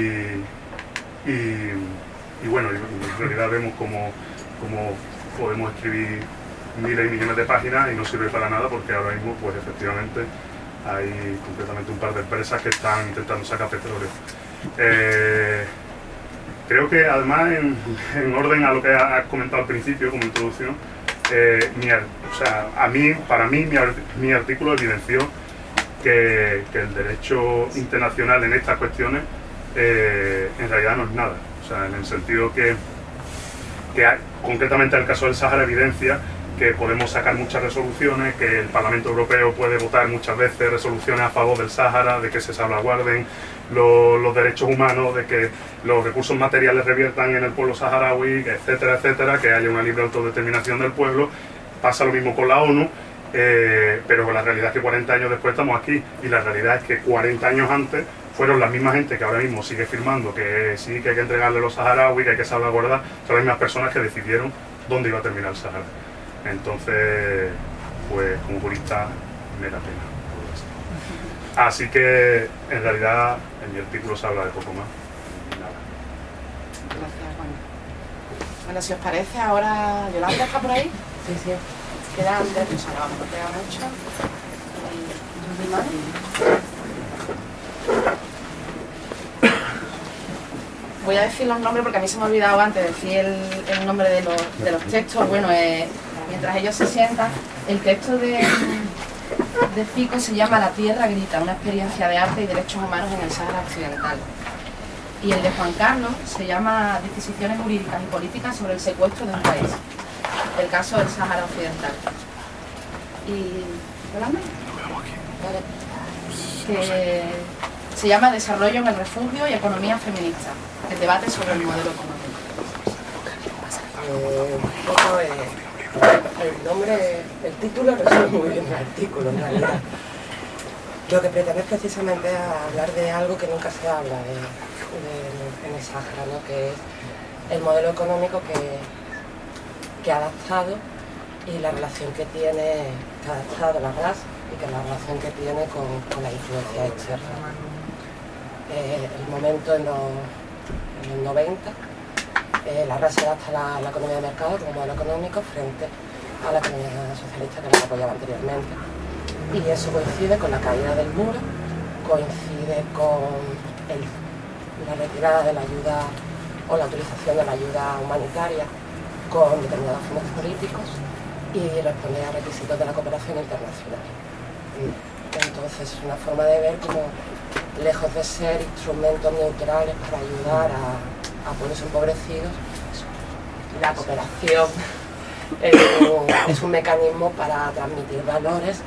y, y bueno, en realidad vemos como, como podemos escribir miles y millones de páginas y no sirve para nada, porque ahora mismo pues efectivamente hay concretamente un par de empresas que están intentando sacar petróleo. Eh, creo que además en, en orden a lo que has comentado al principio como introducción, eh, mi, o sea, a mí, para mí mi, mi artículo evidenció que, que el derecho internacional en estas cuestiones eh, en realidad no es nada, o sea, en el sentido que, que hay, concretamente en el caso del Sáhara evidencia que podemos sacar muchas resoluciones, que el Parlamento Europeo puede votar muchas veces resoluciones a favor del Sáhara, de que se salvaguarden los, los derechos humanos, de que los recursos materiales reviertan en el pueblo saharaui, etcétera, etcétera, que haya una libre autodeterminación del pueblo. Pasa lo mismo con la ONU, eh, pero la realidad es que cuarenta años después estamos aquí, y la realidad es que cuarenta años antes fueron la misma gente que ahora mismo sigue firmando que sí, que hay que entregarle a los saharauis, que hay que salvaguardar, son las mismas personas que decidieron dónde iba a terminar el Sáhara. Entonces, pues como purista me da pena todo esto. Así que en realidad en mi artículo se habla de poco más. Nada. Gracias, Juan. Bueno, si os parece, ahora Yolanda está por ahí. Sí, sí. Queda Andrés, pues ahora vamos a pegar mucho. Y mi mano. Voy a decir los nombres porque a mí se me ha olvidado antes decir el, el nombre de los, de los textos. Bueno, eh, mientras ellos se sientan, el texto de, de Fico se llama La Tierra Grita, una experiencia de arte y derechos humanos en el Sáhara Occidental. Y el de Juan Carlos se llama Disquisiciones jurídicas y políticas sobre el secuestro de un país, el caso del Sáhara Occidental. ¿Y Yolanda? Vale. Que se llama Desarrollo en el refugio y economía feminista, el debate sobre el modelo económico. Eh, un poco eh, el nombre, el título resume muy bien el artículo en realidad. Lo que pretende es precisamente hablar de algo que nunca se habla de, de, en el Sáhara, ¿no? Que es el modelo económico que, que ha adaptado y la relación que tiene, que ha adaptado la R A S y que la relación que tiene con, con la influencia externa. Eh, el momento en los, en los noventa, eh, la R A S se adapta a la, la economía de mercado como modelo económico frente a la economía socialista que la apoyaba anteriormente. Y eso coincide con la caída del muro, coincide con el, la retirada de la ayuda o la utilización de la ayuda humanitaria con determinados fines políticos y responder a requisitos de la cooperación internacional. Entonces es una forma de ver como, lejos de ser instrumentos neutrales para ayudar a, a pueblos empobrecidos, la cooperación es un, es un mecanismo para transmitir valores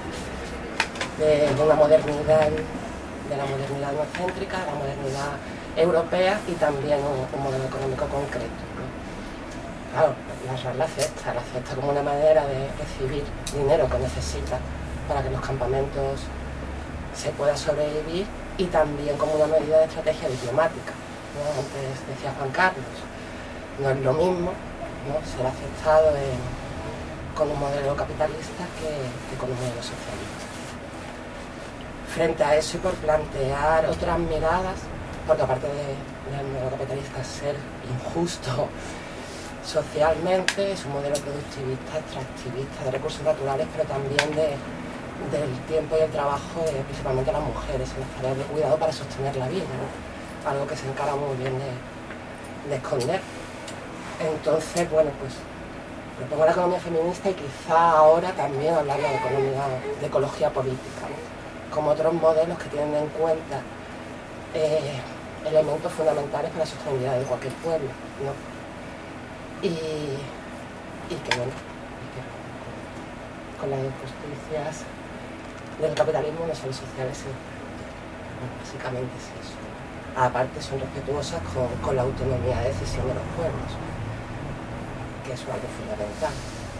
de, de una modernidad, de la modernidad neocéntrica, de la modernidad europea y también un, un modelo económico concreto, ¿no? Claro, la R A S la acepta, la acepta como una manera de recibir dinero que necesita para que los campamentos se pueda sobrevivir y también como una medida de estrategia diplomática, ¿no? Antes decía Juan Carlos, no es lo mismo, ¿no?, ser aceptado en, con un modelo capitalista que, que con un modelo socialista. Frente a eso y por plantear otras miradas, porque aparte de, del modelo capitalista ser injusto socialmente, es un modelo productivista, extractivista de recursos naturales, pero también de, del tiempo y el trabajo de principalmente las mujeres en las tareas de cuidado para sostener la vida, ¿no? Algo que se encara muy bien de, de esconder. Entonces, bueno, pues propongo la economía feminista y quizá ahora también hablar de economía, de ecología política, ¿no?, como otros modelos que tienen en cuenta eh, elementos fundamentales para la sostenibilidad de cualquier pueblo, ¿no? Y, y que bueno, y que con las injusticias del capitalismo no son sociales, sí. Bueno, básicamente es eso. Aparte son respetuosas con, con la autonomía de decisión de los pueblos, que es algo fundamental.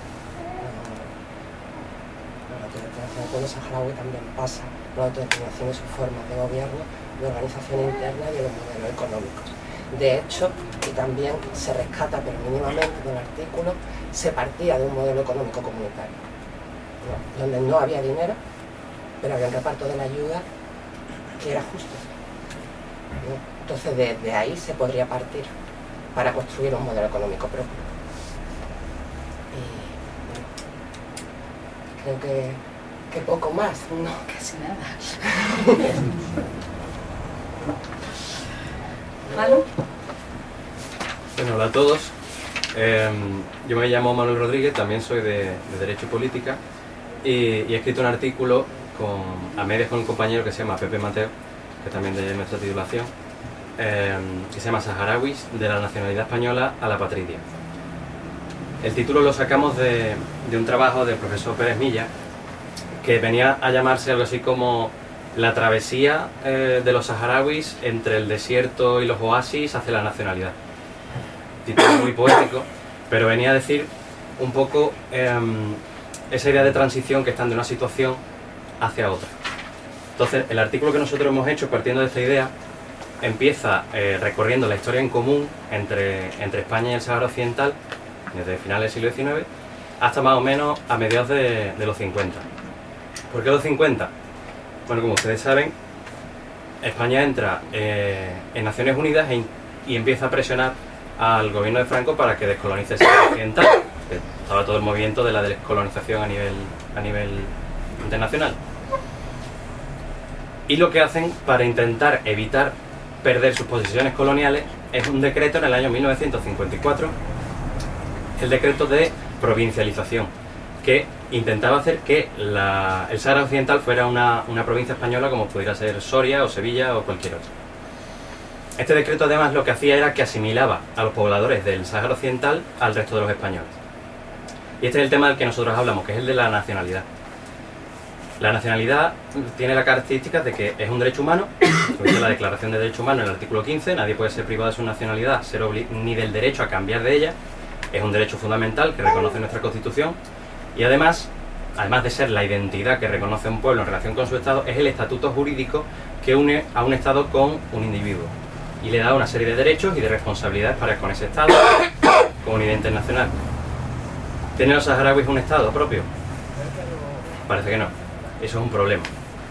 La autodeterminación del pueblo saharaui también pasa por la autodeterminación de sus formas de gobierno, de organización interna y de los modelos económicos. De hecho, y también se rescata, pero mínimamente del artículo, se partía de un modelo económico comunitario, ¿no?, donde no había dinero, pero había un reparto de la ayuda que era justo, ¿no? Entonces, desde de ahí se podría partir para construir un modelo económico propio. Y bueno, creo que, que poco más, ¿no? Casi nada. ¿Manu? Bueno, hola a todos. Eh, yo me llamo Manuel Rodríguez, también soy de, de Derecho y Política y, y he escrito un artículo con, a medias con un compañero que se llama Pepe Mateo, que también de nuestra titulación, eh, que se llama Saharauis, de la nacionalidad española a la patria. El título lo sacamos de, de un trabajo del profesor Pérez Milla, que venía a llamarse algo así como la travesía eh, de los saharauis entre el desierto y los oasis hacia la nacionalidad. Título muy poético, pero venía a decir un poco eh, esa idea de transición que están de una situación hacia otra. Entonces, el artículo que nosotros hemos hecho partiendo de esta idea empieza eh, recorriendo la historia en común entre, entre España y el Sáhara Occidental desde finales del siglo diecinueve hasta más o menos a mediados de, de los cincuenta. ¿Por qué los cincuenta? Bueno, como ustedes saben, España entra eh, en Naciones Unidas e, y empieza a presionar al gobierno de Franco para que descolonice el Sáhara Occidental. Estaba todo el movimiento de la descolonización a nivel, a nivel internacional. Y lo que hacen para intentar evitar perder sus posiciones coloniales es un decreto en el año mil novecientos cincuenta y cuatro, el decreto de provincialización, que intentaba hacer que la, el Sáhara Occidental fuera una, una provincia española como pudiera ser Soria o Sevilla o cualquier otra. Este decreto además lo que hacía era que asimilaba a los pobladores del Sáhara Occidental al resto de los españoles. Y este es el tema del que nosotros hablamos, que es el de la nacionalidad. La nacionalidad tiene la característica de que es un derecho humano, lo dice la Declaración de Derechos Humanos en el artículo quince, nadie puede ser privado de su nacionalidad, ser ni del derecho a cambiar de ella, es un derecho fundamental que reconoce nuestra Constitución, y además, además de ser la identidad que reconoce un pueblo en relación con su Estado, es el estatuto jurídico que une a un Estado con un individuo, y le da una serie de derechos y de responsabilidades para con ese Estado, comunidad internacional. ¿Tienen los saharauis un Estado propio? Parece que no. Eso es un problema.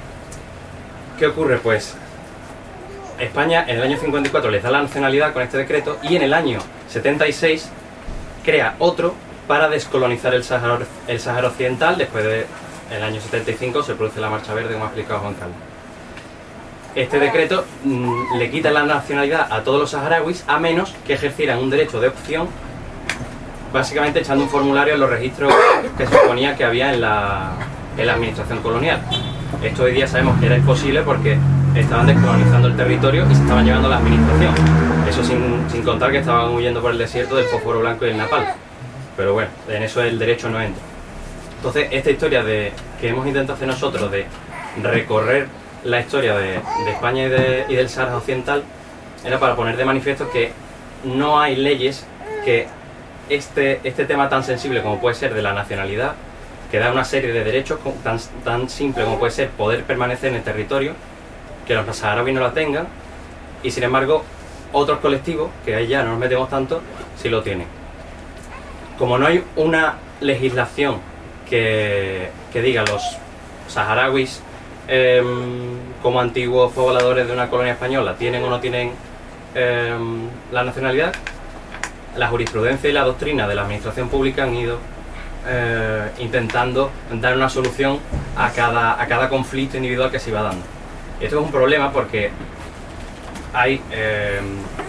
¿Qué ocurre? Pues España en el año cincuenta y cuatro les da la nacionalidad con este decreto y en el año setenta y seis crea otro para descolonizar el Sáhara, el Sáhara Occidental. Después del año setenta y cinco se produce la Marcha Verde, como ha explicado Juan Carlos. Este decreto mmm, le quita la nacionalidad a todos los saharauis a menos que ejercieran un derecho de opción, básicamente echando un formulario en los registros que se suponía que había en la, en la administración colonial. Esto hoy día sabemos que era imposible porque estaban descolonizando el territorio y se estaban llevando la administración. Eso sin, sin contar que estaban huyendo por el desierto del fósforo blanco y el napalm. Pero bueno, en eso el derecho no entra. Entonces, esta historia de que hemos intentado hacer nosotros de recorrer la historia de, de España y, de, y del Sáhara Occidental era para poner de manifiesto que no hay leyes que este, este tema tan sensible como puede ser de la nacionalidad, que da una serie de derechos tan, tan simple como puede ser poder permanecer en el territorio, que los saharauis no la tengan, y sin embargo otros colectivos, que ahí ya no nos metemos tanto, sí lo tienen. Como no hay una legislación que, que diga los saharauis eh, como antiguos pobladores de una colonia española tienen o no tienen eh, la nacionalidad, la jurisprudencia y la doctrina de la administración pública han ido eh, intentando dar una solución a cada, a cada conflicto individual que se iba dando. Y esto es un problema porque hay, eh,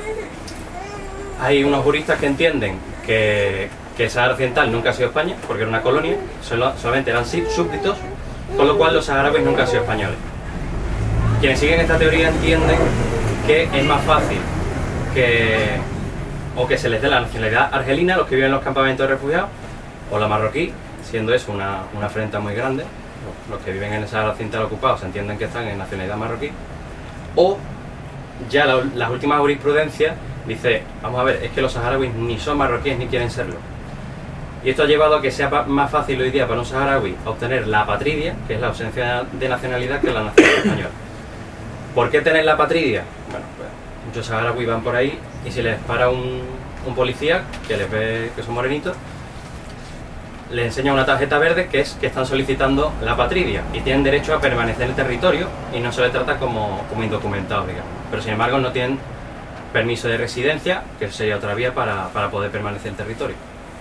hay unos juristas que entienden que, que el Sáhara Occidental nunca ha sido España, porque era una colonia, solo, solamente eran súbditos, con lo cual los saharauis nunca han sido españoles. Quienes siguen esta teoría entienden que es más fácil que, o que se les dé la nacionalidad argelina a los que viven en los campamentos de refugiados, o la marroquí, siendo eso una, una afrenta muy grande. Los que viven en el Sáhara Occidental ocupado se entienden que están en nacionalidad marroquí, o ya la, las últimas jurisprudencias dice, vamos a ver, es que los saharauis ni son marroquíes ni quieren serlo. Y esto ha llevado a que sea más fácil hoy día para un saharaui obtener la apatridia, que es la ausencia de nacionalidad, que la nacionalidad española. ¿Por qué tener la apatridia? Bueno, pues muchos saharauis van por ahí y si les para un, un policía que les ve que son morenitos, les enseña una tarjeta verde que es que están solicitando la apatridia y tienen derecho a permanecer en el territorio y no se les trata como, como indocumentados, digamos. Pero sin embargo no tienen permiso de residencia, que sería otra vía para, para poder permanecer en el territorio.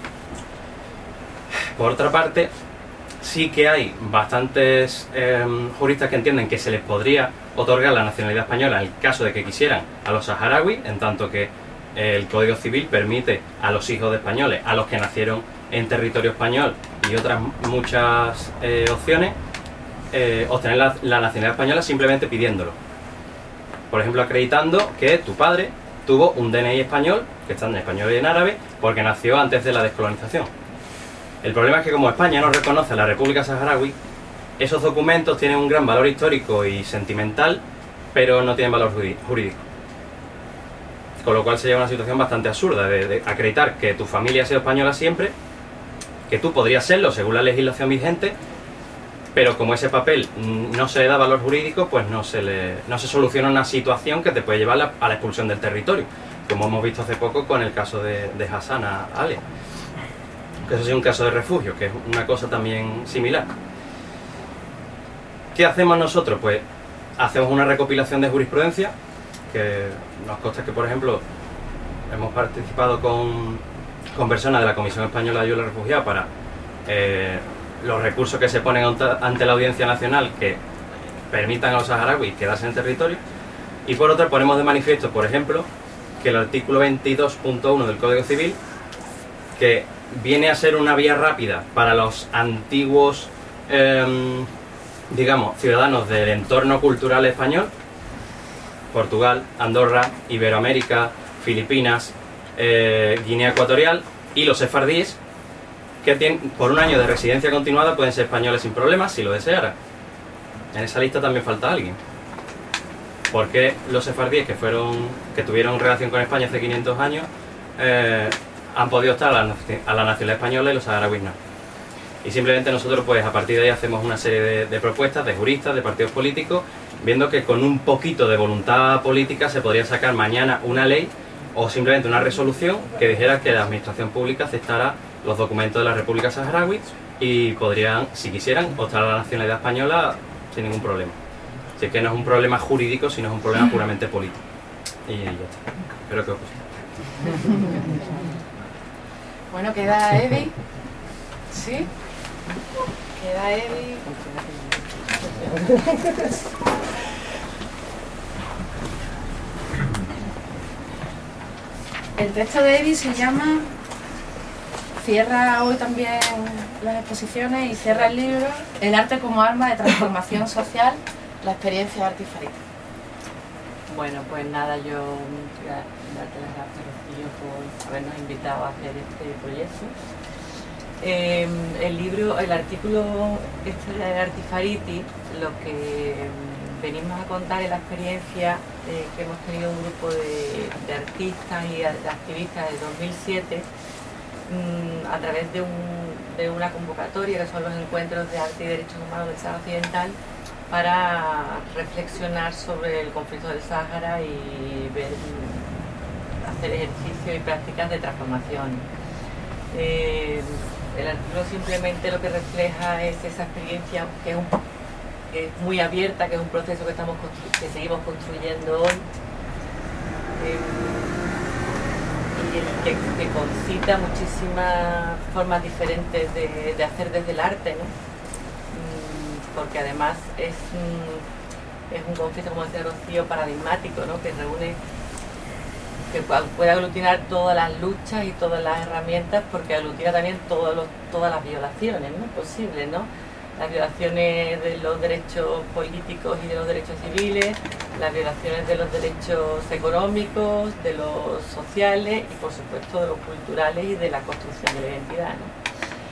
Por otra parte, sí que hay bastantes eh, juristas que entienden que se les podría otorgar la nacionalidad española en el caso de que quisieran a los saharauis, en tanto que eh, el Código Civil permite a los hijos de españoles, a los que nacieron en territorio español y otras muchas eh, opciones, eh, obtener la, la nacionalidad española simplemente pidiéndolo. Por ejemplo, acreditando que tu padre tuvo un D N I español, que está en español y en árabe, porque nació antes de la descolonización. El problema es que como España no reconoce a la República Saharaui, esos documentos tienen un gran valor histórico y sentimental, pero no tienen valor jurídico. Con lo cual se lleva a una situación bastante absurda de, de acreditar que tu familia ha sido española siempre, que tú podrías serlo según la legislación vigente, pero como ese papel no se le da valor jurídico, pues no se, le, no se soluciona una situación que te puede llevar la, a la expulsión del territorio, como hemos visto hace poco con el caso de, de Hassan Ali. que eso sí es un caso de refugio, que es una cosa también similar. ¿Qué hacemos nosotros? Pues hacemos una recopilación de jurisprudencia, que nos consta que, por ejemplo, hemos participado con, con personas de la Comisión Española de Ayuda a los Refugiados para eh, los recursos que se ponen ante la Audiencia Nacional que permitan a los saharauis quedarse en el territorio, y por otra ponemos de manifiesto, por ejemplo, que el artículo veintidós punto uno del Código Civil, que viene a ser una vía rápida para los antiguos, eh, digamos, ciudadanos del entorno cultural español, Portugal, Andorra, Iberoamérica, Filipinas, eh, Guinea Ecuatorial y los sefardíes, que tienen, por un año de residencia continuada pueden ser españoles sin problemas si lo desearan. En esa lista también falta alguien. ¿Por qué los sefardíes que, fueron, que tuvieron relación con España hace quinientos años eh, han podido estar a la, a la nacionalidad española y los saharauis no? Y simplemente nosotros, pues a partir de ahí hacemos una serie de, de propuestas de juristas, de partidos políticos, viendo que con un poquito de voluntad política se podría sacar mañana una ley o simplemente una resolución que dijera que la administración pública aceptara los documentos de la República Saharaui y podrían, si quisieran, optar a la nacionalidad española sin ningún problema. Así que no es un problema jurídico, sino es un problema puramente político. Y ya está. Espero que os guste. Bueno, queda Evi. ¿Sí? Queda Evi. El texto de Evi se llama, cierra hoy también las exposiciones y cierra el libro, El arte como arma de transformación social, la experiencia de Artifarita. Bueno, pues nada, yo quería darte las gracias, Rocío, por habernos invitado a hacer este proyecto. Eh, el libro, el artículo este de Artifariti, lo que venimos a contar es la experiencia eh, que hemos tenido un grupo de, de artistas y de activistas de dos mil siete mmm, a través de, un, de una convocatoria que son los encuentros de arte y derechos humanos del Sáhara Occidental, para reflexionar sobre el conflicto del Sáhara y ver, hacer ejercicios y prácticas de transformación. Eh, el artículo simplemente lo que refleja es esa experiencia que es, un, que es muy abierta, que es un proceso que, estamos que seguimos construyendo hoy, eh, y que, que concita muchísimas formas diferentes de, de hacer desde el arte, ¿no? Porque además es un, es un conflicto, como decía Rocío, paradigmático, ¿no? Que reúne, que puede aglutinar todas las luchas y todas las herramientas, porque aglutina también todos los, todas las violaciones, ¿no? Posibles, ¿no? Las violaciones de los derechos políticos y de los derechos civiles, las violaciones de los derechos económicos, de los sociales y por supuesto de los culturales y de la construcción de la identidad, ¿no?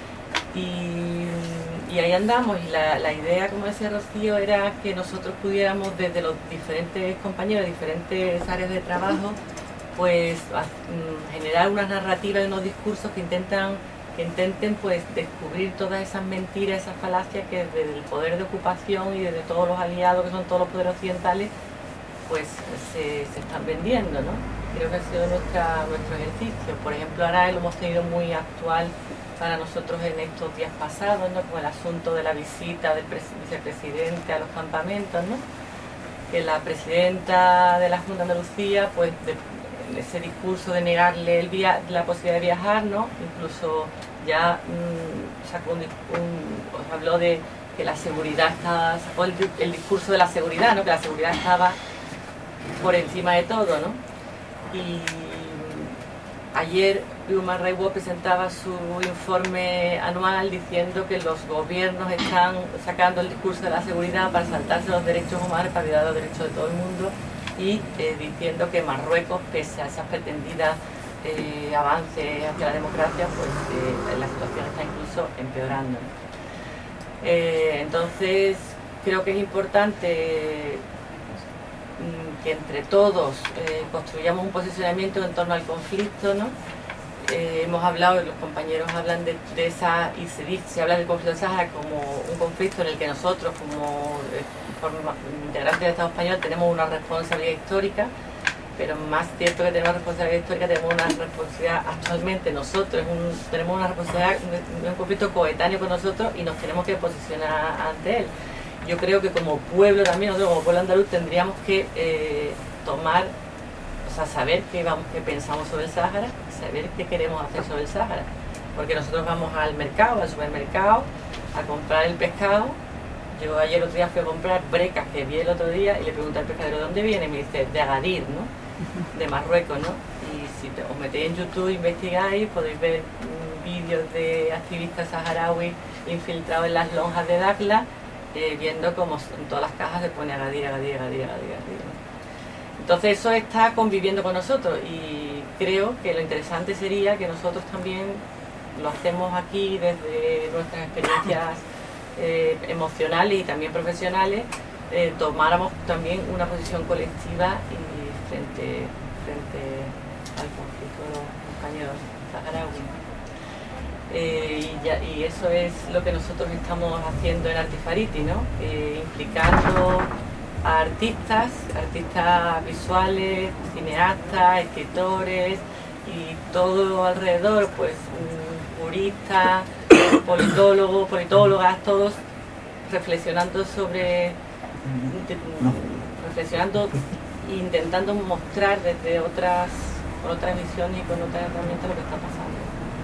Y, y ahí andamos, y la, la idea, como decía Rocío, era que nosotros pudiéramos desde los diferentes compañeros, diferentes áreas de trabajo, pues a, mm, generar unas narrativas y unos discursos que intentan que intenten pues descubrir todas esas mentiras, esas falacias que desde el poder de ocupación y desde todos los aliados que son todos los poderes occidentales pues se, se están vendiendo, ¿no? Creo que ha sido nuestra, nuestro ejercicio. Por ejemplo, ahora lo hemos tenido muy actual para nosotros en estos días pasados, ¿no? Con el asunto de la visita del vicepresidente a los campamentos, ¿no? Que la presidenta de la Junta de Andalucía, pues de, en ese discurso de negarle el via la posibilidad de viajar, ¿no? Incluso ya mmm, sacó un, un, habló de que la seguridad estaba, sacó el, el discurso de la seguridad, ¿no? Que la seguridad estaba por encima de todo, ¿no? Y ayer Human Rights Watch presentaba su informe anual diciendo que los gobiernos están sacando el discurso de la seguridad para saltarse los derechos humanos, para violar los derechos de todo el mundo, y eh, diciendo que Marruecos, pese a esas pretendidas eh, avances hacia la democracia, pues eh, la situación está incluso empeorando. Eh, entonces creo que es importante mmm, que entre todos eh, construyamos un posicionamiento en torno al conflicto, ¿no? Eh, hemos hablado, los compañeros hablan de, de esa, y se, dice, se habla del conflicto del Sáhara como un conflicto en el que nosotros, como eh, forma, integrantes del Estado español, tenemos una responsabilidad histórica, pero más cierto que tenemos responsabilidad histórica, tenemos una responsabilidad actualmente nosotros, un, tenemos una responsabilidad de un conflicto coetáneo con nosotros y nos tenemos que posicionar ante él. Yo creo que como pueblo también, nosotros como pueblo andaluz tendríamos que eh, tomar, o sea, saber qué, vamos, qué pensamos sobre el Sáhara, saber qué queremos hacer sobre el Sáhara, porque nosotros vamos al mercado, al supermercado, a comprar el pescado. Yo ayer otro día fui a comprar brecas que vi el otro día y le pregunté al pescadero, ¿de dónde viene? Y me dice, de Agadir, ¿no? De Marruecos, ¿no? Y si te, os metéis en YouTube, investigáis, podéis ver mm, vídeos de activistas saharauis infiltrados en las lonjas de Dakhla, eh, viendo como en todas las cajas se pone Agadir, Agadir, Agadir, Agadir, Agadir, ¿no? Entonces eso está conviviendo con nosotros y creo que lo interesante sería que nosotros también lo hacemos aquí desde nuestras experiencias eh, emocionales y también profesionales, eh, tomáramos también una posición colectiva y frente, frente al conflicto de los compañeros saharauis. Eh, y, ya, y eso es lo que nosotros estamos haciendo en Artifariti, ¿no? Eh, implicando a artistas, artistas visuales, cineastas, escritores y todo alrededor, pues juristas, politólogos, politólogas, todos reflexionando sobre, reflexionando e intentando mostrar desde otras, con otras visiones y con otras herramientas lo que está pasando.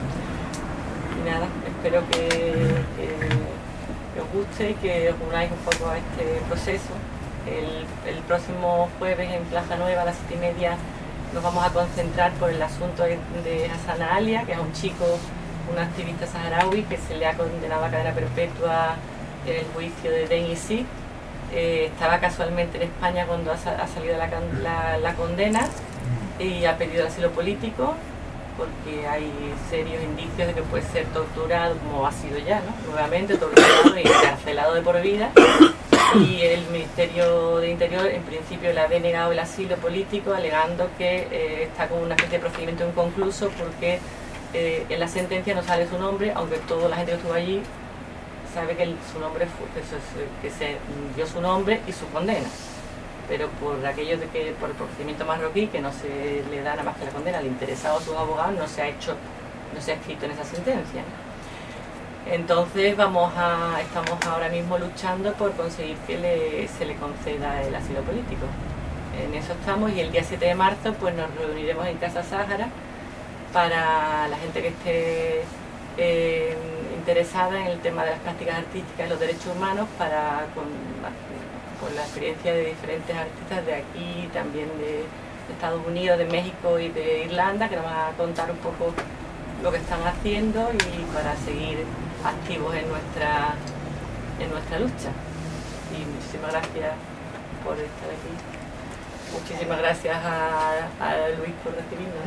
Y nada, espero que, que, que os guste y que os unáis un poco a este proceso. El, el próximo jueves en Plaza Nueva a las siete y media nos vamos a concentrar por el asunto de, de Hassan Alia, que es un chico, un activista saharaui que se le ha condenado a cadena perpetua en el juicio de Den y Si. Eh, estaba casualmente en España cuando ha, ha salido la, la, la condena y ha pedido asilo político porque hay serios indicios de que puede ser torturado, como ha sido ya, ¿no? Nuevamente torturado y encarcelado de por vida. Y el Ministerio de Interior en principio le ha denegado el asilo político alegando que eh, está con una especie de procedimiento inconcluso porque eh, en la sentencia no sale su nombre, aunque toda la gente que estuvo allí sabe que el, su nombre fue, que, se, que se dio su nombre y su condena, pero por aquello de que por el procedimiento marroquí que no se le da nada más que la condena al interesado a sus abogados, no se ha hecho, no se ha escrito en esa sentencia. Entonces vamos a, estamos ahora mismo luchando por conseguir que le, se le conceda el asilo político. En eso estamos y el día siete de marzo pues nos reuniremos en Casa Sáhara para la gente que esté eh, interesada en el tema de las prácticas artísticas y los derechos humanos, para con, con la experiencia de diferentes artistas de aquí, también de, de Estados Unidos, de México y de Irlanda, que nos van a contar un poco lo que están haciendo y para seguir activos en nuestra en nuestra lucha. Y muchísimas gracias por estar aquí. Muchísimas gracias a, a Luis por recibirnos.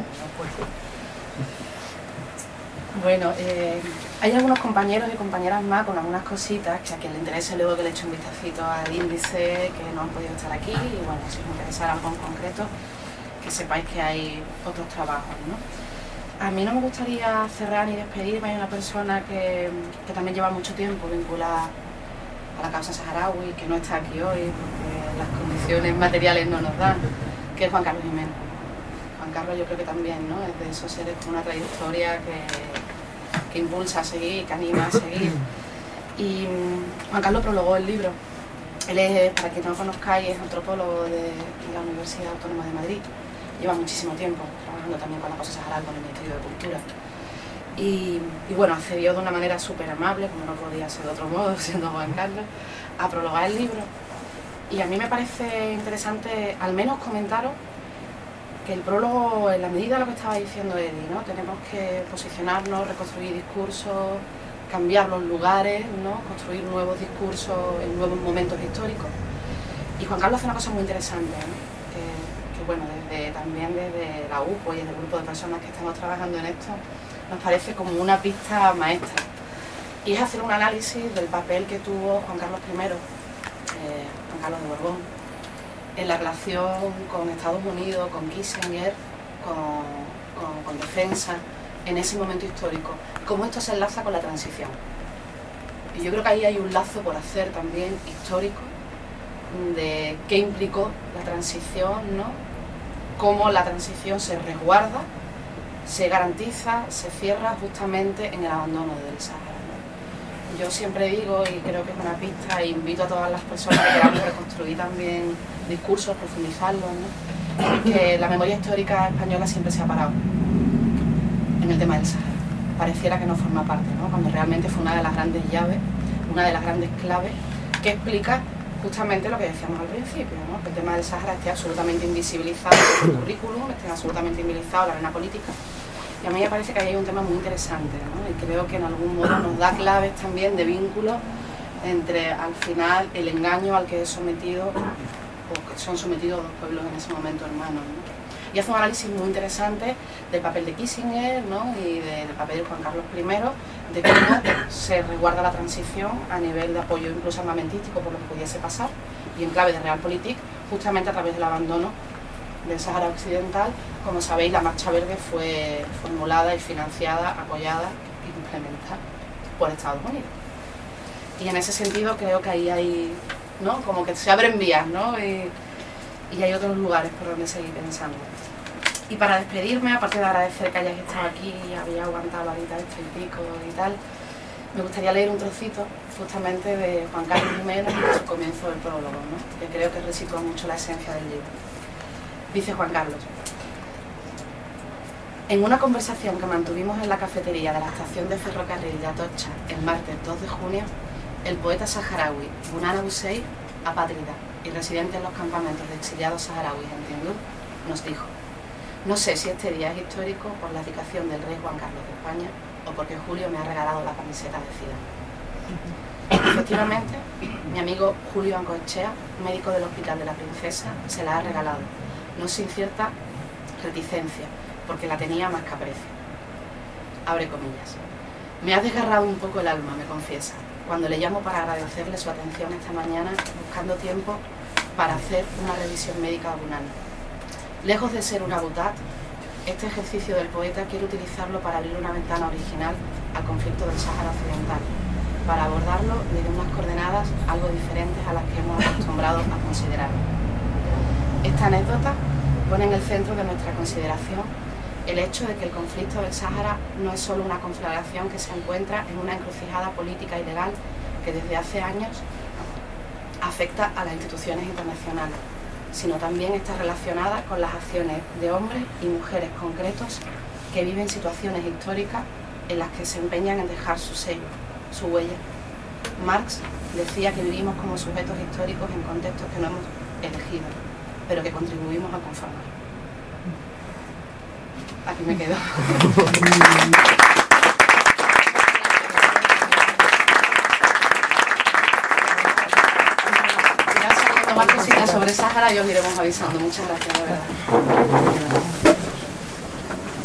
Bueno, eh, hay algunos compañeros y compañeras más con algunas cositas que a quien le interese luego que le eche un vistacito al índice, que no han podido estar aquí, y bueno, si os interesa algo en concreto, que sepáis que hay otros trabajos, ¿no? A mí no me gustaría cerrar ni despedirme de una persona que, que también lleva mucho tiempo vinculada a la causa saharaui, que no está aquí hoy porque las condiciones materiales no nos dan, que es Juan Carlos Jiménez. Juan Carlos yo creo que también, ¿no? Es de esos seres con una trayectoria que, que impulsa a seguir, que anima a seguir. Y Juan Carlos prologó el libro. Él es, para quien no lo conozcáis, es antropólogo de la Universidad Autónoma de Madrid. Lleva muchísimo tiempo trabajando también con la causa saharaui, con el Ministerio de Cultura. Y, y bueno, accedió de una manera súper amable, como no podía ser de otro modo, siendo Juan Carlos, a prologar el libro. Y a mí me parece interesante, al menos comentaros, que el prólogo, en la medida de lo que estaba diciendo Eddie, ¿no? Tenemos que posicionarnos, reconstruir discursos, cambiar los lugares, ¿no? Construir nuevos discursos en nuevos momentos históricos. Y Juan Carlos hace una cosa muy interesante, ¿no? que, que bueno, desde, también desde la U P O y desde el grupo de personas que estamos trabajando en esto, nos parece como una pista maestra. Y es hacer un análisis del papel que tuvo Juan Carlos primero, eh, Juan Carlos de Borbón, en la relación con Estados Unidos, con Kissinger, con, con, con defensa, en ese momento histórico. Cómo esto se enlaza con la transición. Y yo creo que ahí hay un lazo por hacer también histórico de qué implicó la transición, ¿no? cómo la transición se resguarda, se garantiza, se cierra justamente en el abandono del Sáhara, ¿no? Yo siempre digo, y creo que es una pista, e invito a todas las personas que queramos reconstruir también discursos, profundizarlos, ¿no?, que la memoria histórica española siempre se ha parado en el tema del Sáhara. Pareciera que no forma parte, ¿no?, cuando realmente fue una de las grandes llaves, una de las grandes claves que explica justamente lo que decíamos al principio, ¿no?, que el tema del Sáhara esté absolutamente invisibilizado en el currículum, esté absolutamente invisibilizado en la arena política. Y a mí me parece que ahí hay un tema muy interesante, ¿no?, y creo que en algún modo nos da claves también de vínculos entre, al final, el engaño al que es sometido, o que son sometidos los pueblos en ese momento hermanos, ¿no? Y hace un análisis muy interesante del papel de Kissinger, ¿no?, y de, del papel de Juan Carlos primero, de cómo se resguarda la transición a nivel de apoyo incluso armamentístico por lo que pudiese pasar, y en clave de realpolitik, justamente a través del abandono del Sáhara Occidental. Como sabéis, la Marcha Verde fue formulada y financiada, apoyada e implementada por Estados Unidos. Y en ese sentido creo que ahí hay, ¿no?, como que se abren vías, ¿no?, y, y hay otros lugares por donde seguir pensando. Y para despedirme, aparte de agradecer que hayáis estado aquí y habéis aguantado la horita esto y pico y tal, me gustaría leer un trocito justamente de Juan Carlos primero y su comienzo del prólogo, ¿no?, que creo que resitúa mucho la esencia del libro. Dice Juan Carlos: en una conversación que mantuvimos en la cafetería de la estación de ferrocarril de Atocha el martes dos de junio, el poeta saharaui Bunan Abu Said, apátrida y residente en los campamentos de exiliados saharauis en Tinduf, nos dijo: no sé si este día es histórico por la abdicación del rey Juan Carlos de España o porque Julio me ha regalado la camiseta de Zidane. Efectivamente, mi amigo Julio Ancoechea, médico del Hospital de la Princesa, se la ha regalado, no sin cierta reticencia, porque la tenía más que aprecio. Abre comillas. Me ha desgarrado un poco el alma, me confiesa, cuando le llamo para agradecerle su atención esta mañana, buscando tiempo para hacer una revisión médica a Bunan. Lejos de ser una butad, este ejercicio del poeta quiere utilizarlo para abrir una ventana original al conflicto del Sáhara Occidental, para abordarlo desde unas coordenadas algo diferentes a las que hemos acostumbrado a considerar. Esta anécdota pone en el centro de nuestra consideración el hecho de que el conflicto del Sáhara no es solo una conflagración que se encuentra en una encrucijada política y legal que desde hace años afecta a las instituciones internacionales, sino también está relacionada con las acciones de hombres y mujeres concretos que viven situaciones históricas en las que se empeñan en dejar su sello, su huella. Marx decía que vivimos como sujetos históricos en contextos que no hemos elegido, pero que contribuimos a conformar. Aquí me quedo. Ya saliendo más cositas sobre Sáhara y os iremos avisando. Muchas gracias, de verdad.